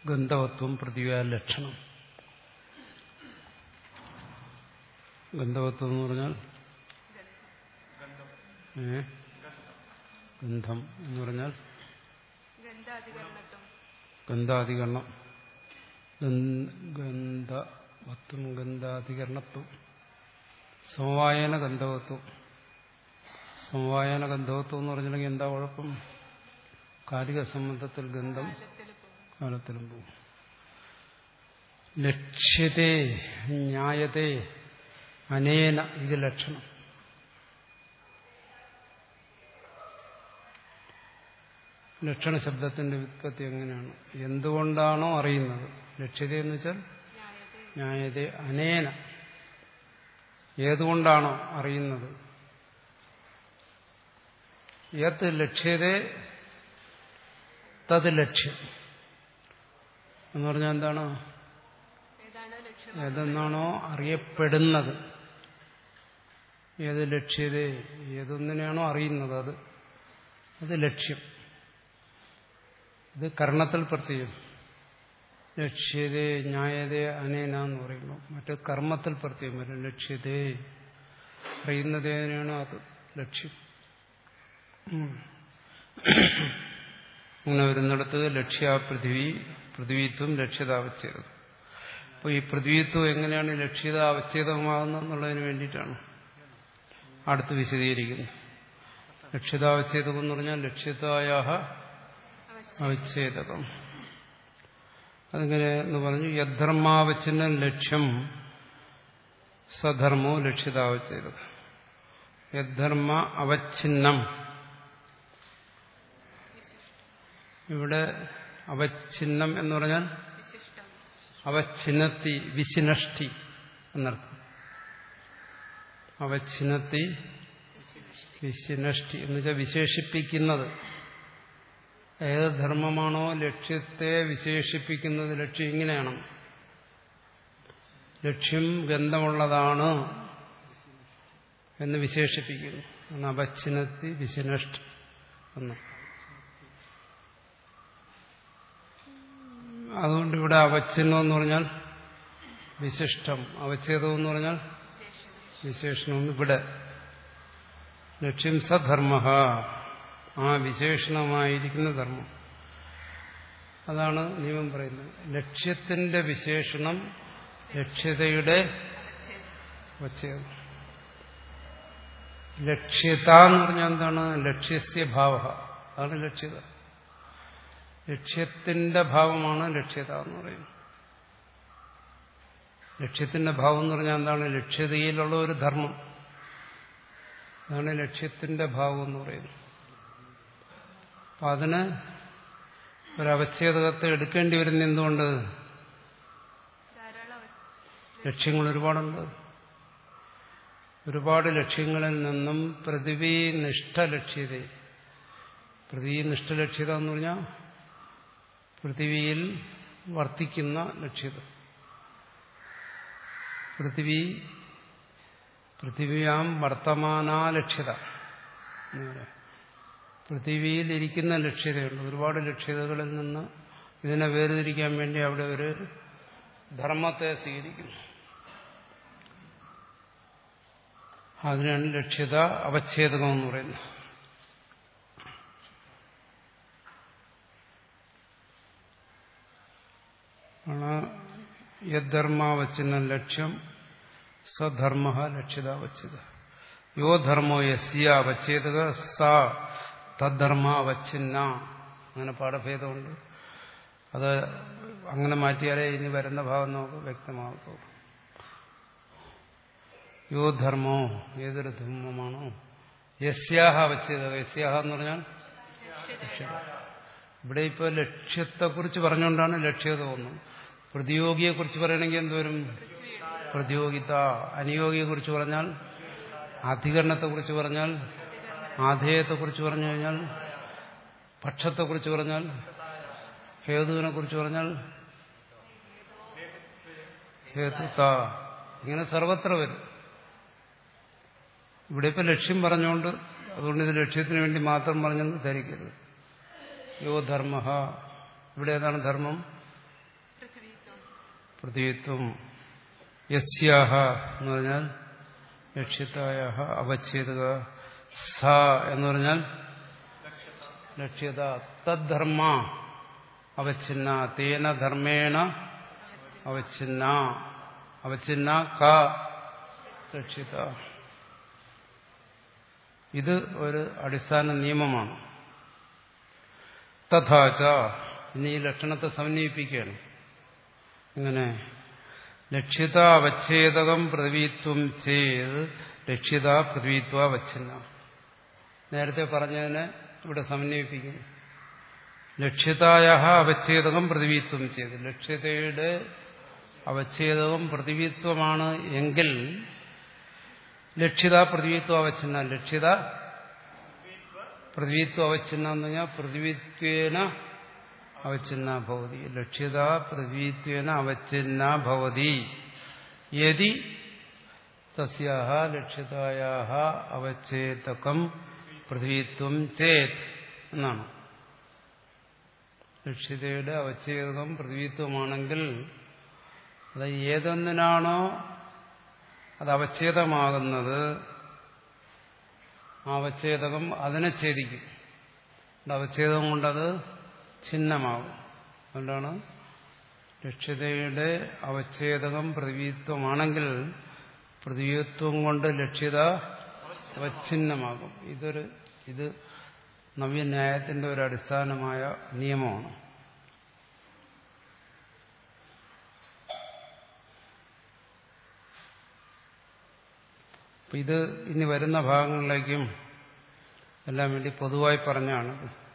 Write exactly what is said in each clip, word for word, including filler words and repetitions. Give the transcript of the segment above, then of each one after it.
ഗന്ധവത്വം പൃഥ്വിയാ ലക്ഷണം. ഗന്ധവത്വം എന്ന് പറഞ്ഞാൽ ഏ ഗന്ധം എന്ന് പറഞ്ഞാൽ ഗന്ധാധികരണം. ഗന്ധവത്വം ഗന്ധാധികരണത്വം. സമവായന ഗന്ധവത്വം. സമവായന ഗന്ധവത്വം എന്ന് പറഞ്ഞിട്ടുണ്ടെങ്കിൽ എന്താ കുഴപ്പം? കാലിക സംബന്ധത്തിൽ ഗന്ധം കാലത്തിലും പോകും. ലക്ഷ്യത്തെ ന്യായത്തെ അനേന ഇത് ലക്ഷണം. ലക്ഷണ ശബ്ദത്തിന്റെ വ്യുത്പത്തി എങ്ങനെയാണ്? എന്തുകൊണ്ടാണോ അറിയുന്നത്. ലക്ഷ്യത എന്ന് വെച്ചാൽ ന്യായത അനേന, ഏതുകൊണ്ടാണോ അറിയുന്നത്. യത് ലക്ഷ്യത തത് ലക്ഷ്യം എന്ന് പറഞ്ഞാൽ എന്താണ്? ഏതെന്നാണോ അറിയപ്പെടുന്നത്, ഏത് ലക്ഷ്യത, ഏതൊന്നിനെയാണോ അറിയുന്നത് അത് അത് ലക്ഷ്യം. ഇത് കർണത്തിൽ പ്രത്യേകം. ലക്ഷ്യതേ ന്യായതേ അനേന എന്ന് പറയുമ്പോൾ മറ്റു കർമ്മത്തിൽ പ്രത്യേകം വരും. ലക്ഷ്യതേ അറിയുന്നതേനാണ് അത് ലക്ഷ്യം. അങ്ങനെ വരുന്നിടത്ത് ലക്ഷ്യ പൃഥ്വി പൃഥ്വിത്വം ലക്ഷ്യതാവച്ഛേദം. അപ്പോൾ ഈ പൃഥ്വിത്വം എങ്ങനെയാണ് ലക്ഷ്യത അവച്ഛേദമാകുന്നത് എന്നുള്ളതിന് വേണ്ടിയിട്ടാണ് അടുത്ത് വിശദീകരിക്കുന്നത്. ലക്ഷ്യതാവച്ഛേദം എന്ന് പറഞ്ഞാൽ ലക്ഷ്യതായ അവച്ഛേദകം. അതിങ്ങനെ എന്ന് പറഞ്ഞു. യദ്ധർമാവച്ഛിന്നം ലക്ഷ്യം സധർമ്മോ ലക്ഷ്യതാവച്ഛേദകം. യദ്ധർമ്മ അവച്ഛിന്നം. ഇവിടെ അവച്ഛിന്നം എന്ന് പറഞ്ഞാൽ അവച്ഛിന്നത്തി വിശിനഷ്ടി എന്നർത്ഥം. അവച്ഛിന്നത്തി വിശിനഷ്ടി എന്ന് വെച്ചാൽ വിശേഷിപ്പിക്കുന്നത്. ഏത് ധർമ്മമാണോ ലക്ഷ്യത്തെ വിശേഷിപ്പിക്കുന്നത്, ലക്ഷ്യം ഇങ്ങനെയാണ്, ലക്ഷ്യം ഗന്ധമുള്ളതാണ് എന്ന് വിശേഷിപ്പിക്കുന്നു. അപച്ഛിന്നത്തി വിശിനഷ്ടി എന്ന്. അതുകൊണ്ട് ഇവിടെ അവച്ഛിന്നം എന്ന് പറഞ്ഞാൽ വിശിഷ്ടം, അവച്ഛേദം എന്ന് പറഞ്ഞാൽ വിശേഷണം. ഇവിടെ ലക്ഷ്യം സധർമ്മ, ആ വിശേഷണമായിരിക്കുന്ന ധർമ്മം. അതാണ് നിയമം പറയുന്നത്. ലക്ഷ്യത്തിന്റെ വിശേഷണം ലക്ഷ്യതയുടെ അവച്ഛേദം. ലക്ഷ്യത എന്ന് പറഞ്ഞാൽ എന്താണ്? ലക്ഷ്യസ്യ ഭാവ, അതാണ് ലക്ഷ്യത. ലക്ഷ്യത്തിന്റെ ഭാവമാണ് ലക്ഷ്യത എന്ന് പറയുന്നത്. ലക്ഷ്യത്തിന്റെ ഭാവം എന്ന് പറഞ്ഞാൽ എന്താണ്? ലക്ഷ്യതയിലുള്ള ഒരു ധർമ്മം, അതാണ് ലക്ഷ്യത്തിന്റെ ഭാവം എന്ന് പറയുന്നത്. അപ്പം അതിന് ഒരവച്ഛേദകത്തെ എടുക്കേണ്ടി വരുന്ന എന്തുകൊണ്ട്? ലക്ഷ്യങ്ങൾ ഒരുപാടുണ്ട്. ഒരുപാട് ലക്ഷ്യങ്ങളിൽ നിന്നും പൃഥിവീനിഷ്ഠ ലക്ഷ്യത. പൃഥിവീനിഷ്ഠ ലക്ഷ്യത എന്ന് പറഞ്ഞാൽ പൃഥിവിയിൽ വർത്തിക്കുന്ന ലക്ഷ്യത. പൃഥിവി പൃഥിവിയാം വർത്തമാനാ ലക്ഷ്യത. പൃഥിവിയിൽ ഇരിക്കുന്ന ലക്ഷ്യതയുണ്ട്. ഒരുപാട് ലക്ഷ്യതകളിൽ നിന്ന് ഇതിനെ വേർതിരിക്കാൻ വേണ്ടി അവിടെ ഒരു ധർമ്മത്തെ സ്വീകരിക്കുന്നു. അതിനാണ് ലക്ഷ്യത അവച്ഛേദകം എന്ന് പറയുന്നത്. യദ്ധർമാവച്ഛിന്ന ലക്ഷ്യം സധർമ്മ ലക്ഷ്യതാവച്ഛേദ. യോ ധർമ്മോ യസ്യ അവച്ഛേദക സ തദ്ധർമ്മ അവച്ഛിന്ന. അങ്ങനെ പാഠഭേദമുണ്ട്. അത് അങ്ങനെ മാറ്റിയാലേ ഇനി വരുന്ന ഭാവം നമുക്ക് വ്യക്തമാകത്തുള്ളൂ. യോ ധർമ്മോ, ഏതൊരു ധർമ്മമാണോ, യസ്യാഹ അവച്ഛേദക. യസ്യാഹ എന്ന് പറഞ്ഞാൽ ലക്ഷ്യത. ഇവിടെ ഇപ്പോൾ ലക്ഷ്യത്തെക്കുറിച്ച് പറഞ്ഞുകൊണ്ടാണ് ലക്ഷ്യത ഒന്നും. പ്രതിയോഗിയെക്കുറിച്ച് പറയണമെങ്കിൽ എന്തുവരും? പ്രതിയോഗിത. അനുയോഗിയെക്കുറിച്ച് പറഞ്ഞാൽ, അധികരണത്തെക്കുറിച്ച് പറഞ്ഞാൽ, ആധേയത്തെക്കുറിച്ച് പറഞ്ഞു കഴിഞ്ഞാൽ, പക്ഷത്തെക്കുറിച്ച് പറഞ്ഞാൽ, ഹേതുവിനെ കുറിച്ച് പറഞ്ഞാൽ ഹേതുത. ഇങ്ങനെ സർവത്ര വരും. ഇവിടെ ഇപ്പം ലക്ഷ്യം പറഞ്ഞുകൊണ്ട്, അതുകൊണ്ട് ഇത് ലക്ഷ്യത്തിന് വേണ്ടി മാത്രം പറഞ്ഞെന്ന് ധരിക്കരുത്. യോ ധർമ്മ, ഇവിടെ ഏതാണ് ധർമ്മം? പൃഥ്വിത്വം യസ്യാഹ എന്ന് പറഞ്ഞാൽ ലക്ഷ്യതായ അവച്ഛേദക സ എന്ന് പറഞ്ഞാൽ ലക്ഷ്യത തദ്ധർമ്മ അവച്ഛിന്ന തേന ധർമ്മേണ അവച്ഛിന്ന അവച്ഛിന്ന ക ലക്ഷ്യത. ഇത് ഒരു അടിസ്ഥാന നിയമമാണ്. തഥാച ഇനി ഈ ലക്ഷണത്തെ സമന്വയിപ്പിക്കുകയാണ്. ഇങ്ങനെ ലക്ഷ്യത അവച്ഛേദകം പൃഥ്വിത്വം ചെയ്ത് ലക്ഷ്യത പൃഥ്വിത്വ അവച്ഛിന്ന. നേരത്തെ പറഞ്ഞതിനെ ഇവിടെ സമന്വയിപ്പിക്കുന്നു. ലക്ഷ്യതായ അവച്ഛേദകം പൃഥ്വിത്വം ചെയ്ത് ലക്ഷ്യതയുടെ അവച്ഛേദകം പൃഥ്വിത്വമാണ് എങ്കിൽ ലക്ഷ്യത പൃഥ്വിത്വ അവച്ഛിന്ന ലക്ഷ്യത പൃഥ്വിത്വ അവച്ഛിന്ന എന്ന് പറഞ്ഞാൽ പൃഥ്വിത്വേന അവച്ഛിന്ന ഭവതി. ലക്ഷ്യത പൃഥ്വിത്വേന അവച്ഛിന്ന ഭവതി യദി തസ്യാഹ ലക്ഷ്യതായാഹ അവച്ഛേദകം പൃഥ്വിത്വം ചേത് എന്നാണ്. ലക്ഷ്യതയുടെ അവച്ഛേദകം പൃഥ്വിത്വമാണെങ്കിൽ അത് ഏതൊന്നിനാണോ അത് അവച്ഛേദമാകുന്നത് ആ അവച്ഛേദകം അതിനെ ഛേദിക്കും. അവച്ഛേദം കൊണ്ടത് ഛിന്നമാകും. അതുകൊണ്ടാണ് ലക്ഷ്യതയുടെ അവച്ഛേദകം പൃഥ്വിത്വമാണെങ്കിൽ പൃഥ്വിത്വം കൊണ്ട് ലക്ഷ്യത അവച്ഛിന്നമാകും. ഇതൊരു ഇത് നവ്യന്യായത്തിന്റെ ഒരു അടിസ്ഥാനമായ നിയമമാണ്. ഇത് ഇനി വരുന്ന ഭാഗങ്ങളിലേക്കും എല്ലാം വേണ്ടി പൊതുവായി പറഞ്ഞാണ്.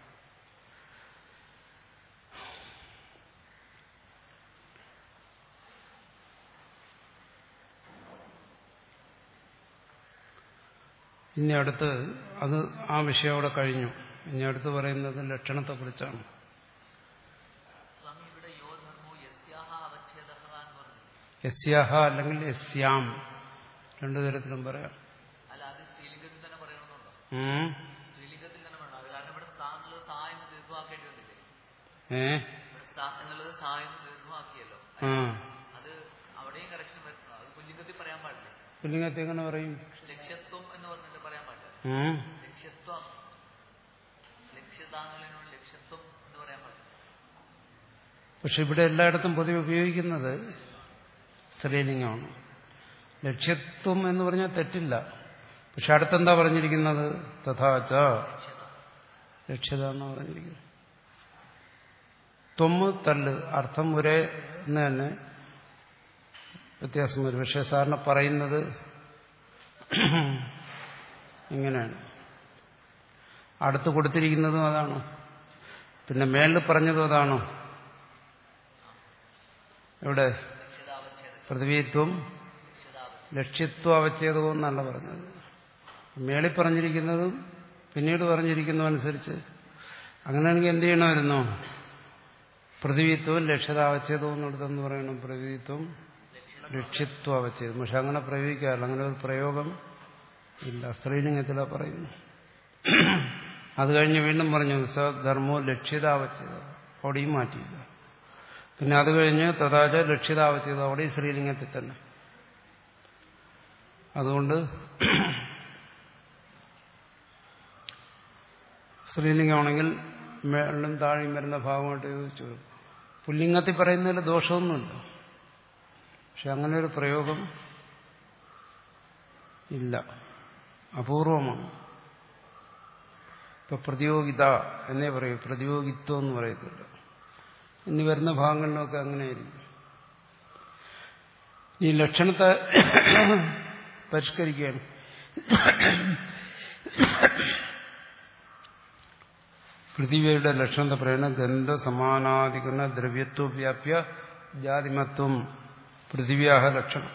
ഇനി അടുത്ത് അത് ആ വിഷയം അവിടെ കഴിഞ്ഞു. ഇനി അടുത്ത് പറയുന്നത് ലക്ഷണത്തെക്കുറിച്ചാണ്. യസ്യാഹ അല്ലെങ്കിൽ യസ്യാം രണ്ടു തരത്തിലും പറയാം. ഏ പുല്ലിംഗത്തിൽ എങ്ങനെ പറയും? പക്ഷെ ഇവിടെ എല്ലായിടത്തും പൊതുവെ ഉപയോഗിക്കുന്നത് സ്ത്രീലിംഗമാണ്. ലക്ഷ്യത്വം എന്ന് പറഞ്ഞാൽ തെറ്റില്ല. പക്ഷെ അടുത്തെന്താ പറഞ്ഞിരിക്കുന്നത്? തഥാച ലക്ഷ്യത എന്ന് പറഞ്ഞിരിക്കുന്നത്. ത്വമ്മ് തല്ല് അർത്ഥം ഒരേ എന്ന് തന്നെ വ്യത്യാസം വരും. പക്ഷെ സാറിന് പറയുന്നത് ഇങ്ങനെയാണ്. അടുത്ത് കൊടുത്തിരിക്കുന്നതും അതാണ്. പിന്നെ മേളിൽ പറഞ്ഞതും അതാണോ? ഇവിടെ പൃഥ്വിത്വം ലക്ഷ്യത്വ അവച്ഛേദവും എന്നല്ല പറഞ്ഞത്. മേളിൽ പറഞ്ഞിരിക്കുന്നതും പിന്നീട് പറഞ്ഞിരിക്കുന്നതും അനുസരിച്ച് അങ്ങനെയാണെങ്കിൽ എന്ത് ചെയ്യണമായിരുന്നു? പൃഥ്വിത്വവും ലക്ഷ്യതാവച്ഛേദവും എന്നെടുത്തെന്ന് പറയണം. പൃഥ്വിത്വം ലക്ഷ്യത്വ അവച്ഛേദം. പക്ഷെ അങ്ങനെ പ്രയോഗിക്കാറില്ല. അങ്ങനെ ഒരു പ്രയോഗം ഇല്ല. സ്ത്രീലിംഗത്തിലാ പറയുന്നു. അത് കഴിഞ്ഞ് വീണ്ടും പറഞ്ഞു സധർമ്മോ ലക്ഷ്യതാവച്ഛേദം. അവിടെയും മാറ്റിയില്ല. പിന്നെ അത് കഴിഞ്ഞ് തഥാച ലക്ഷ്യതാവച്ഛേദം. അവിടെയും സ്ത്രീലിംഗത്തിൽ തന്നെ. അതുകൊണ്ട് സ്ത്രീലിംഗമാണെങ്കിൽ മേളിലും താഴെയും വരുന്ന ഭാഗമായിട്ട് ചോദിച്ചു. പുല്ലിംഗത്തിൽ പറയുന്നതിൽ ദോഷമൊന്നുമില്ല. പക്ഷെ അങ്ങനെ ഒരു പ്രയോഗം ഇല്ല, അപൂർവമാണ്. ഇപ്പൊ പ്രതിയോഗിത എന്നേ പറയൂ, പ്രതിയോഗിത്വം എന്ന് പറയത്തില്ല. ഇനി വരുന്ന ഭാഗങ്ങളിലൊക്കെ അങ്ങനെയായിരിക്കും. ഈ ലക്ഷണത്തെ പരിഷ്കരിക്കുകയാണ്. പൃഥിവിയുടെ ലക്ഷണത്തെ പറയുന്ന ഗന്ധ സമാനാധികരണ ദ്രവ്യത്വ വ്യാപ്യ ജാതിമത്വം പൃഥിവ്യാഹ ലക്ഷണം.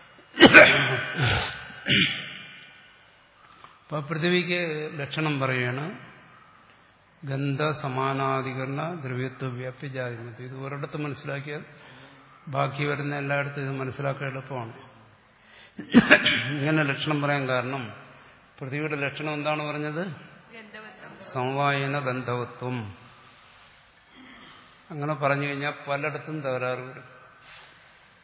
അപ്പൊ പൃഥിവിക്ക് ലക്ഷണം പറയുകയാണ് ഗന്ധ സമാനാധികരണ ദ്രവ്യത്വ വ്യാപ്യ ജാതിമത്വം. ഇത് ഒരിടത്ത് മനസ്സിലാക്കിയാൽ ബാക്കി വരുന്ന എല്ലായിടത്തും ഇത് മനസ്സിലാക്കാൻ എളുപ്പമാണ്. ഇങ്ങനെ ലക്ഷണം പറയാൻ കാരണം പൃഥ്വിയുടെ ലക്ഷണം എന്താണ് പറഞ്ഞത്? സമവായന ഗന്ധവത്വം. അങ്ങനെ പറഞ്ഞു കഴിഞ്ഞാൽ പലയിടത്തും തകരാറ് വരും.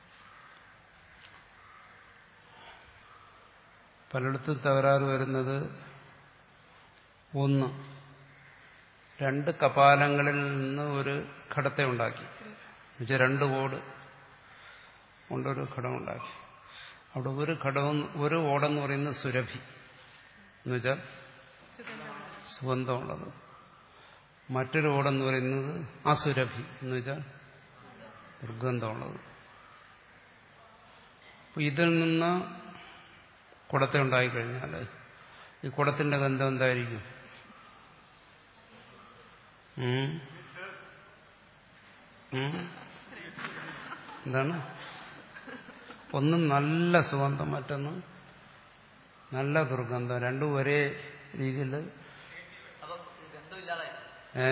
പലയിടത്തും തകരാറ് വരുന്നത് ഒന്ന്, രണ്ട് കപാലങ്ങളിൽ നിന്ന് ഒരു ഘടത്തെ ഉണ്ടാക്കി, എന്നുവെച്ചാൽ രണ്ട് ഓട് കൊണ്ടൊരു ഘടം ഉണ്ടാക്കി. അവിടെ ഒരു ഘടം, ഒരു ഓടെന്ന് പറയുന്നത് സുരഭി എന്നുവെച്ചാൽ സുഗന്ധമുള്ളത്, മറ്റൊരു ഓടെന്ന് പറയുന്നത് അസുരഭി എന്നുവെച്ചാൽ ദുർഗന്ധമുള്ളത്. ഇതിൽ നിന്ന് കുടത്തെ ഉണ്ടായിക്കഴിഞ്ഞാൽ ഈ കുടത്തിന്റെ ഗന്ധം എന്തായിരിക്കും? എന്താണ്? ഒന്ന് നല്ല സുഗന്ധം, മറ്റൊന്ന് നല്ല ദുർഗന്ധം, രണ്ടും ഒരേ രീതിയിൽ. ഏ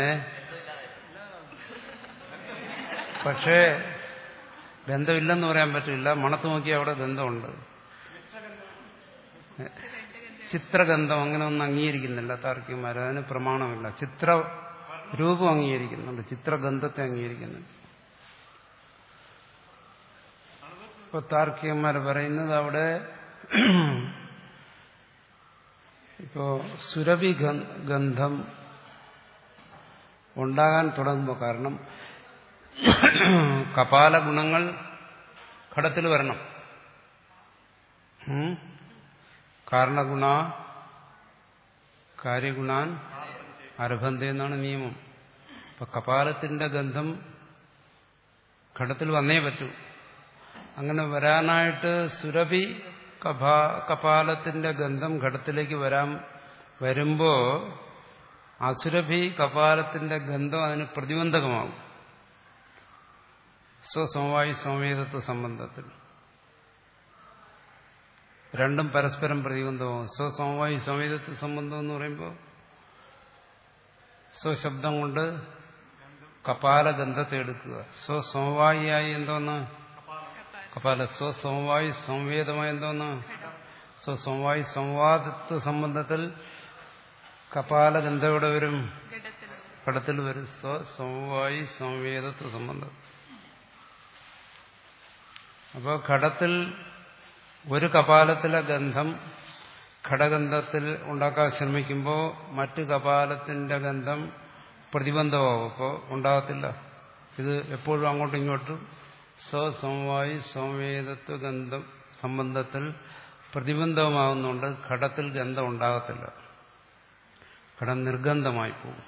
പക്ഷേ ഗന്ധമില്ലെന്ന് പറയാൻ പറ്റില്ല. മണത്ത് നോക്കിയാൽ അവിടെ ഗന്ധമുണ്ട്. ചിത്രഗന്ധം അങ്ങനെ ഒന്നും അംഗീകരിക്കുന്നില്ല താർക്കികന്മാർ, അതിന് പ്രമാണമില്ല. ചിത്ര രൂപം അംഗീകരിക്കുന്നുണ്ട്, ചിത്രഗന്ധത്തെ അംഗീകരിക്കുന്നുണ്ട്. ഇപ്പൊ താർക്കികന്മാർ പറയുന്നത് അവിടെ ഇപ്പോ സുരഭി ഗന്ധം ഉണ്ടാകാൻ തുടങ്ങുമ്പോൾ, കാരണം കപാല ഗുണങ്ങൾ ഘടത്തിൽ വരണം. കാരണഗുണ കാര്യഗുണാൻ അരഭന്ത എന്നാണ് നിയമം. അപ്പൊ കപാലത്തിന്റെ ഗന്ധം ഘടത്തിൽ വന്നേ പറ്റൂ. അങ്ങനെ വരാനായിട്ട് സുരഭി കപാ കപാലത്തിന്റെ ഗന്ധം ഘടത്തിലേക്ക് വരാൻ വരുമ്പോ അസുരഭി കപാലത്തിന്റെ ഗന്ധം അതിന് പ്രതിബന്ധകമാകും. സ്വസമവായി സമവേതത്വ സംബന്ധത്തിൽ രണ്ടും പരസ്പരം പ്രതിബന്ധമാകും. സ്വസമവായി സമവേതത്വ സംബന്ധം എന്ന് പറയുമ്പോൾ സ്വശബ്ദം കൊണ്ട് കപാലഗന്ധത്തെ എടുക്കുക. സ്വസമവായിയായി എന്തോന്ന്? കപാല. സ്വസമവായി സംവേദമായി എന്തോന്ന്? സ്വസമവായി സംവാദത്വ സംബന്ധത്തിൽ കപാലഗന്ധം എവിടെ വരും? ഘടത്തിൽ വരും. സ്വസമവായി സംവേദത്വ സംബന്ധം. അപ്പോൾ ഘടത്തിൽ ഒരു കപാലത്തിലെ ഗന്ധം ഘടഗന്ധത്തിൽ ഉണ്ടാക്കാൻ ശ്രമിക്കുമ്പോൾ മറ്റു കപാലത്തിന്റെ ഗന്ധം പ്രതിബന്ധമാവും. അപ്പോൾ ഉണ്ടാകത്തില്ല. ഇത് എപ്പോഴും അങ്ങോട്ടും ഇങ്ങോട്ടും സ്വസമവായി സംവേദത്വ ഗന്ധം സംബന്ധത്തിൽ പ്രതിബന്ധമാകുന്നുണ്ട്. ഘടത്തിൽ ഗന്ധം ഉണ്ടാകത്തില്ല, ഘടം നിർഗന്ധമായി പോകും.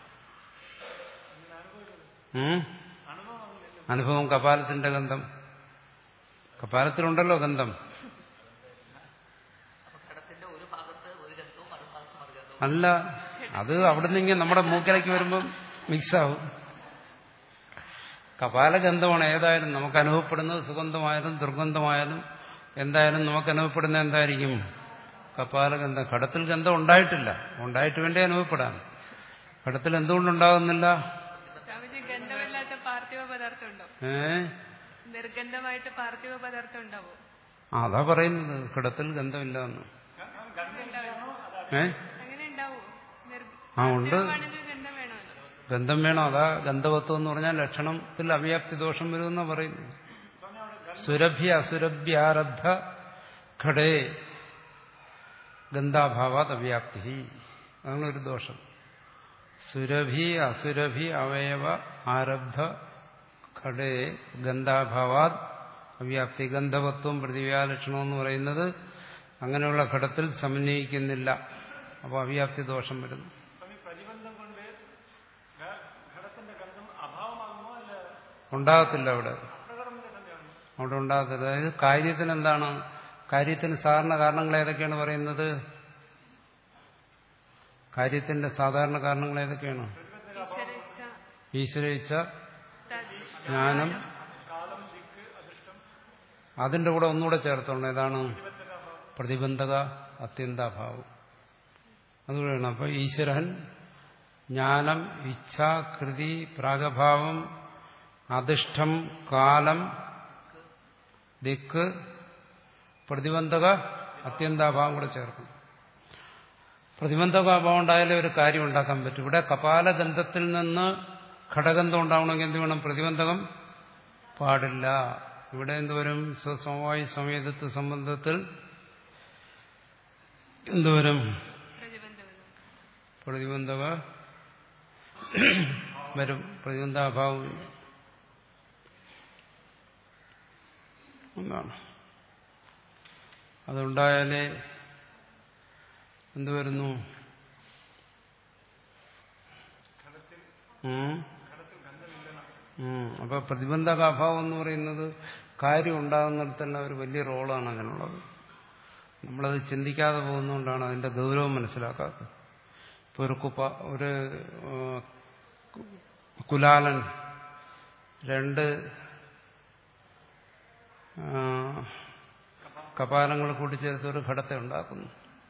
അനുഭവം കപാലത്തിന്റെ ഗന്ധം, കപാലത്തിലുണ്ടല്ലോ ഗന്ധം. അല്ല, അത് അവിടുന്ന് ഇങ്ങനെ നമ്മുടെ മൂക്കിലേക്ക് വരുമ്പം മിക്സാവും. കപാലഗന്ധമാണ് ഏതായാലും നമുക്ക് അനുഭവപ്പെടുന്നത്. സുഗന്ധമായാലും ദുർഗന്ധമായാലും എന്തായാലും നമുക്ക് അനുഭവപ്പെടുന്ന എന്തായിരിക്കും? കപാലഗന്ധം. ഘടത്തിൽ ഗന്ധം ഉണ്ടായിട്ടില്ല, ഉണ്ടായിട്ട് വേണ്ടേ അനുഭവപ്പെടാൻ. ഘടത്തിൽ എന്തുകൊണ്ടുണ്ടാകുന്നില്ല? ഏ നിർഗന്ധമായിട്ട് പാർത്ഥിവ പദാർത്ഥം ഉണ്ടാവും. അതാ പറയുന്നത്, ഘടത്തിൽ ഗന്ധമില്ല എന്ന്. ഏ ആ ഉണ്ട്, ഗന്ധം വേണം. അതാ ഗന്ധവത്വം എന്ന് പറഞ്ഞാൽ ലക്ഷണത്തിൽ അവ്യാപ്തി ദോഷം വരുമെന്നാ പറയുന്നു. സുരഭ്യ അസുരഭ്യാരബ്ധ ഘടേ ഗന്ധാഭാവാത് അവ്യാപ്തി, അതാണ് ഒരു ദോഷം. സുരഭി അസുരഭി അവയവ ആരബ്ധ ഘടേ ഗന്ധാഭാവാത് അവ്യാപ്തി. ഗന്ധവത്വം പ്രതിവ്യാലക്ഷണം എന്ന് പറയുന്നത് അങ്ങനെയുള്ള ഘടത്തിൽ സമന്വയിക്കുന്നില്ല. അപ്പോൾ അവ്യാപ്തി ദോഷം വരുന്നു. ഉണ്ടാകത്തില്ല അവിടെ, അവിടെ ഉണ്ടാകത്തില്ല. അതായത് കാര്യത്തിന് എന്താണ്? കാര്യത്തിന് സാധാരണ കാരണങ്ങൾ ഏതൊക്കെയാണ് പറയുന്നത്? കാര്യത്തിന്റെ സാധാരണ കാരണങ്ങൾ ഏതൊക്കെയാണ്? ഈശ്വരയിച്ഛ, ജ്ഞാനം. അതിന്റെ കൂടെ ഒന്നുകൂടെ ചേർത്തോണ്ട് ഏതാണ്? പ്രതിബന്ധക അത്യന്താഭാവം. അതുകൂടെയാണ്. അപ്പൊ ഈശ്വരൻ, ജ്ഞാനം, ഇച്ഛ, കൃതി, പ്രാഗഭാവം, അധിഷ്ഠം, കാലം, ദിക്ക്, പ്രതിബന്ധക അത്യന്താഭാവം കൂടെ ചേർക്കും. പ്രതിബന്ധകാഭാവം ഉണ്ടായാലേ ഒരു കാര്യം ഉണ്ടാക്കാൻ പറ്റും. ഇവിടെ കപാലഗന്ധത്തിൽ നിന്ന് ഘടഗന്ധം ഉണ്ടാവണമെങ്കിൽ എന്ത് വേണം? പ്രതിബന്ധകം പാടില്ല. ഇവിടെ എന്തുവരും? സ്വസമവായി സമവേതത്വ സംബന്ധത്തിൽ എന്തുവരും പ്രതിബന്ധകം പ്രതിബന്ധക വരും. പ്രതിബന്ധാഭാവം എന്നാണ്. അതുണ്ടായാലേ എന്തുവരുന്നു? അപ്പൊ പ്രതിബന്ധകാഭാവം എന്ന് പറയുന്നത് കാര്യം ഉണ്ടാകുന്നിടത്തെല്ലാം ഒരു വലിയ റോളാണ് അതിനുള്ളത്. നമ്മളത് ചിന്തിക്കാതെ പോകുന്നതുകൊണ്ടാണ് അതിന്റെ ഗൗരവം മനസ്സിലാക്കാത്തത്. ഇപ്പൊ ഒരു കുപ്പ ഒരു കുലാലൻ രണ്ട് കപാലങ്ങൾ കൂട്ടിച്ചേർത്ത് ഒരു ഘടത്തെ ഉണ്ടാക്കുന്നു.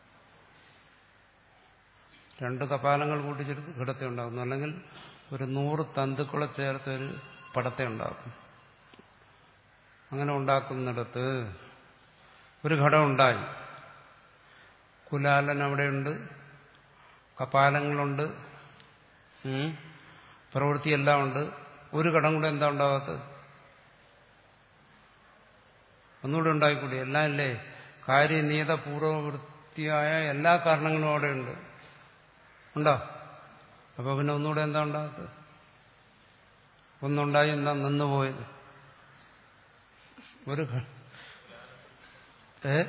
രണ്ട് കപാലങ്ങൾ കൂട്ടിച്ചേർത്ത് ഘടത്തെ ഉണ്ടാക്കുന്നു. അല്ലെങ്കിൽ ഒരു നൂറ് തന്തുക്കളെ ചേർത്ത് ഒരു പടത്തെ ഉണ്ടാക്കും. അങ്ങനെ ഉണ്ടാക്കുന്നിടത്ത് ഒരു ഘടം ഉണ്ടായി. കുലാലൻ അവിടെയുണ്ട്, കപാലങ്ങളുണ്ട്, പ്രവൃത്തിയെല്ലാം ഉണ്ട്. ഒരു ഘടം കൂടെ എന്താ ഉണ്ടാകാത്തത്? ഒന്നുകൂടെ ഉണ്ടായിക്കൂടി. എല്ലാം ഇല്ലേ? കാര്യനിയത പൂർവവൃത്തിയായ എല്ലാ കാരണങ്ങളും അവിടെയുണ്ട്. ഉണ്ടോ? അപ്പൊ പിന്നെ ഒന്നുകൂടെ എന്താ ഉണ്ടാകത്ത്? ഒന്നുണ്ടായി എന്താ നിന്നുപോയത്? ഒരു ഏ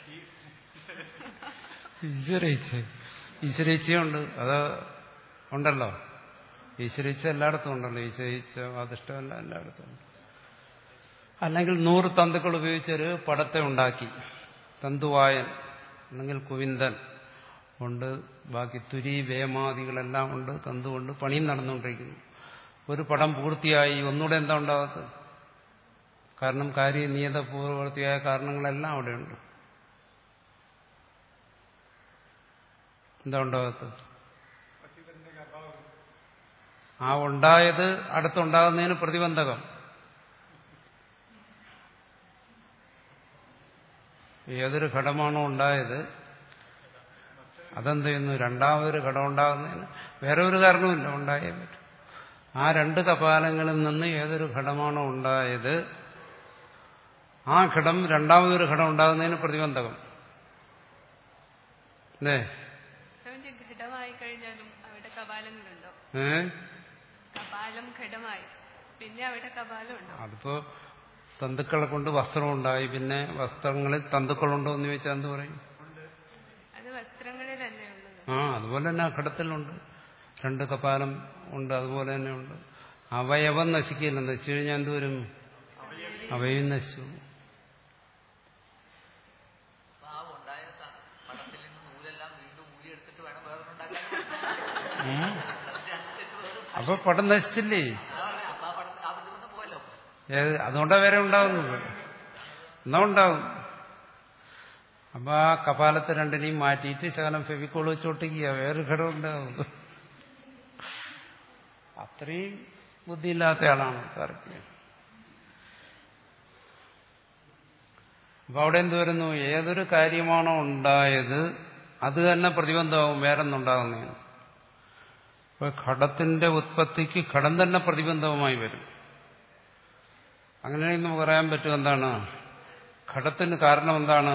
ഈശ്വരീച്ഛ ഈശ്വരീച്ഛയുണ്ട്. അത് ഉണ്ടല്ലോ. ഈശ്വരീച്ഛ എല്ലായിടത്തും ഉണ്ടല്ലോ. ഈശ്വരീച്ഛ അതിഷ്ടമല്ല എല്ലായിടത്തും ഉണ്ട്. അല്ലെങ്കിൽ നൂറ് തന്തുക്കൾ ഉപയോഗിച്ചൊരു പടത്തെ ഉണ്ടാക്കി. തന്തുവായൻ അല്ലെങ്കിൽ കുവിന്തൻ ഉണ്ട്. ബാക്കി തുരി വേമാദികളെല്ലാം ഉണ്ട്. തന്തുകൊണ്ട് പണിയും നടന്നുകൊണ്ടിരിക്കുന്നു. ഒരു പടം പൂർത്തിയായി. ഒന്നുകൂടെ എന്താ ഉണ്ടാകത്ത്? കാരണം കാര്യ നിയത പൂർവവൃത്തിയായ കാരണങ്ങളെല്ലാം അവിടെയുണ്ട്. എന്താ ഉണ്ടാകത്ത്? ആ ഉണ്ടായത് അടുത്തുണ്ടാകുന്നതിന് പ്രതിബന്ധകം. ഏതൊരു ഘടമാണോ ഉണ്ടായത് അതെന്ത് ചെയ്യുന്നു? രണ്ടാമതൊരു ഘടം ഉണ്ടാകുന്നതിന് വേറെ ഒരു കാരണവുമില്ല, ഉണ്ടായേ പറ്റും. ആ രണ്ട് കപാലങ്ങളിൽ നിന്ന് ഏതൊരു ഘടമാണോ ഉണ്ടായത് ആ ഘടം രണ്ടാമതൊരു ഘടം ഉണ്ടാകുന്നതിന് പ്രതിബന്ധകം. അല്ലേ? ഘടമായി കഴിഞ്ഞാലും അവിടെ കപാലങ്ങളുണ്ടോ? ഏ കപാലം ഘടമായി പിന്നെ അവിടെ കപാലം ഉണ്ടോ? അതിപ്പോ തന്തുക്കളെ കൊണ്ട് വസ്ത്രം ഉണ്ടായി. പിന്നെ വസ്ത്രങ്ങളിൽ തന്തുക്കളുണ്ടോ എന്ന് ചോദിച്ചാൽ എന്ത് പറയും? അത് വസ്ത്രങ്ങളിലല്ലേ ഉള്ളത്. ആ അതുപോലെ തന്നെ ആ ഘടത്തിലുണ്ട്. രണ്ട് കപാലം ഉണ്ട്. അതുപോലെ തന്നെ ഉണ്ട്. അവയവം നശിക്കില്ല. നശിച്ചു കഴിഞ്ഞാൽ എന്തുവരും? അവയും നശിച്ചു. അപ്പൊ പടം നശിച്ചില്ലേ? ഏത് അതുകൊണ്ടാ വേറെ ഉണ്ടാകുന്നത്. എന്നാ ഉണ്ടാവും. അപ്പൊ ആ കപാലത്തെ രണ്ടിനെയും മാറ്റിയിട്ട് ശകലം ഫെവിക്കോൾ വെച്ചോട്ടിക്കുക. വേറെ ഘടം ഉണ്ടാവും. അത്രയും ബുദ്ധിയില്ലാത്ത ആളാണ് താർക്കികൻ. അപ്പൊ അവിടെ എന്ത് വരുന്നു? ഏതൊരു കാര്യമാണോ ഉണ്ടായത് അത് തന്നെ പ്രതിബന്ധമാവും വേറൊന്നുണ്ടാകുന്നതിന്. അപ്പൊ ഘടത്തിന്റെ ഉത്പത്തിക്ക് ഘടം തന്നെ പ്രതിബന്ധവുമായി വരും. അങ്ങനെയാണെങ്കിൽ നമുക്ക് പറയാൻ പറ്റും എന്താണ് ഘടത്തിന് കാരണം? എന്താണ്?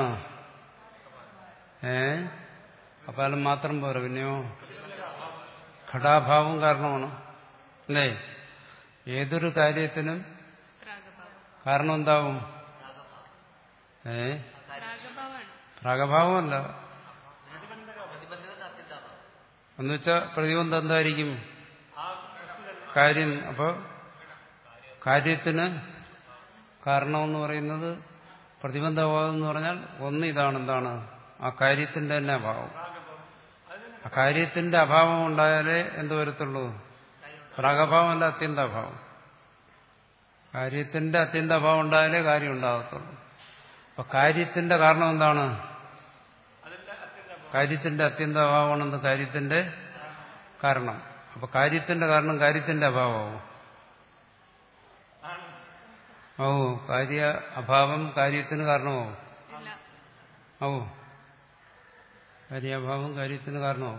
ഏ കപാലം മാത്രം പോരാ, പിന്നെയോ ഘടാഭാവം കാരണമാണ്. അല്ലേ? ഏതൊരു കാര്യത്തിനും കാരണം എന്താവും? ഏ പ്രാഗഭാവമല്ല. എന്നുവെച്ചാ പ്രതിബന്ധം എന്തായിരിക്കും? കാര്യം. അപ്പൊ കാര്യത്തിന് കാരണമെന്ന് പറയുന്നത് പ്രതിബന്ധഭാവം എന്ന് പറഞ്ഞാൽ ഒന്ന് ഇതാണ്. എന്താണ്? ആ കാര്യത്തിന്റെ തന്നെ അഭാവം. ആ കാര്യത്തിന്റെ അഭാവം ഉണ്ടായാലേ എന്ത് വരത്തുള്ളൂ? പ്രാഗഭാവമല്ല, അത്യന്താഭാവം. കാര്യത്തിന്റെ അത്യന്താഭാവം ഉണ്ടായാലേ കാര്യം ഉണ്ടാകത്തുള്ളൂ. അപ്പൊ കാര്യത്തിന്റെ കാരണം എന്താണ്? കാര്യത്തിന്റെ അത്യന്താഭാവമാണെന്ന് കാര്യത്തിന്റെ കാരണം. അപ്പൊ കാര്യത്തിന്റെ കാരണം കാര്യത്തിന്റെ അഭാവമാവും. ഓ കാര്യ അഭാവം കാര്യത്തിന് കാരണമാവും. ഓ കാര്യാഭാവം കാര്യത്തിന് കാരണമാവും.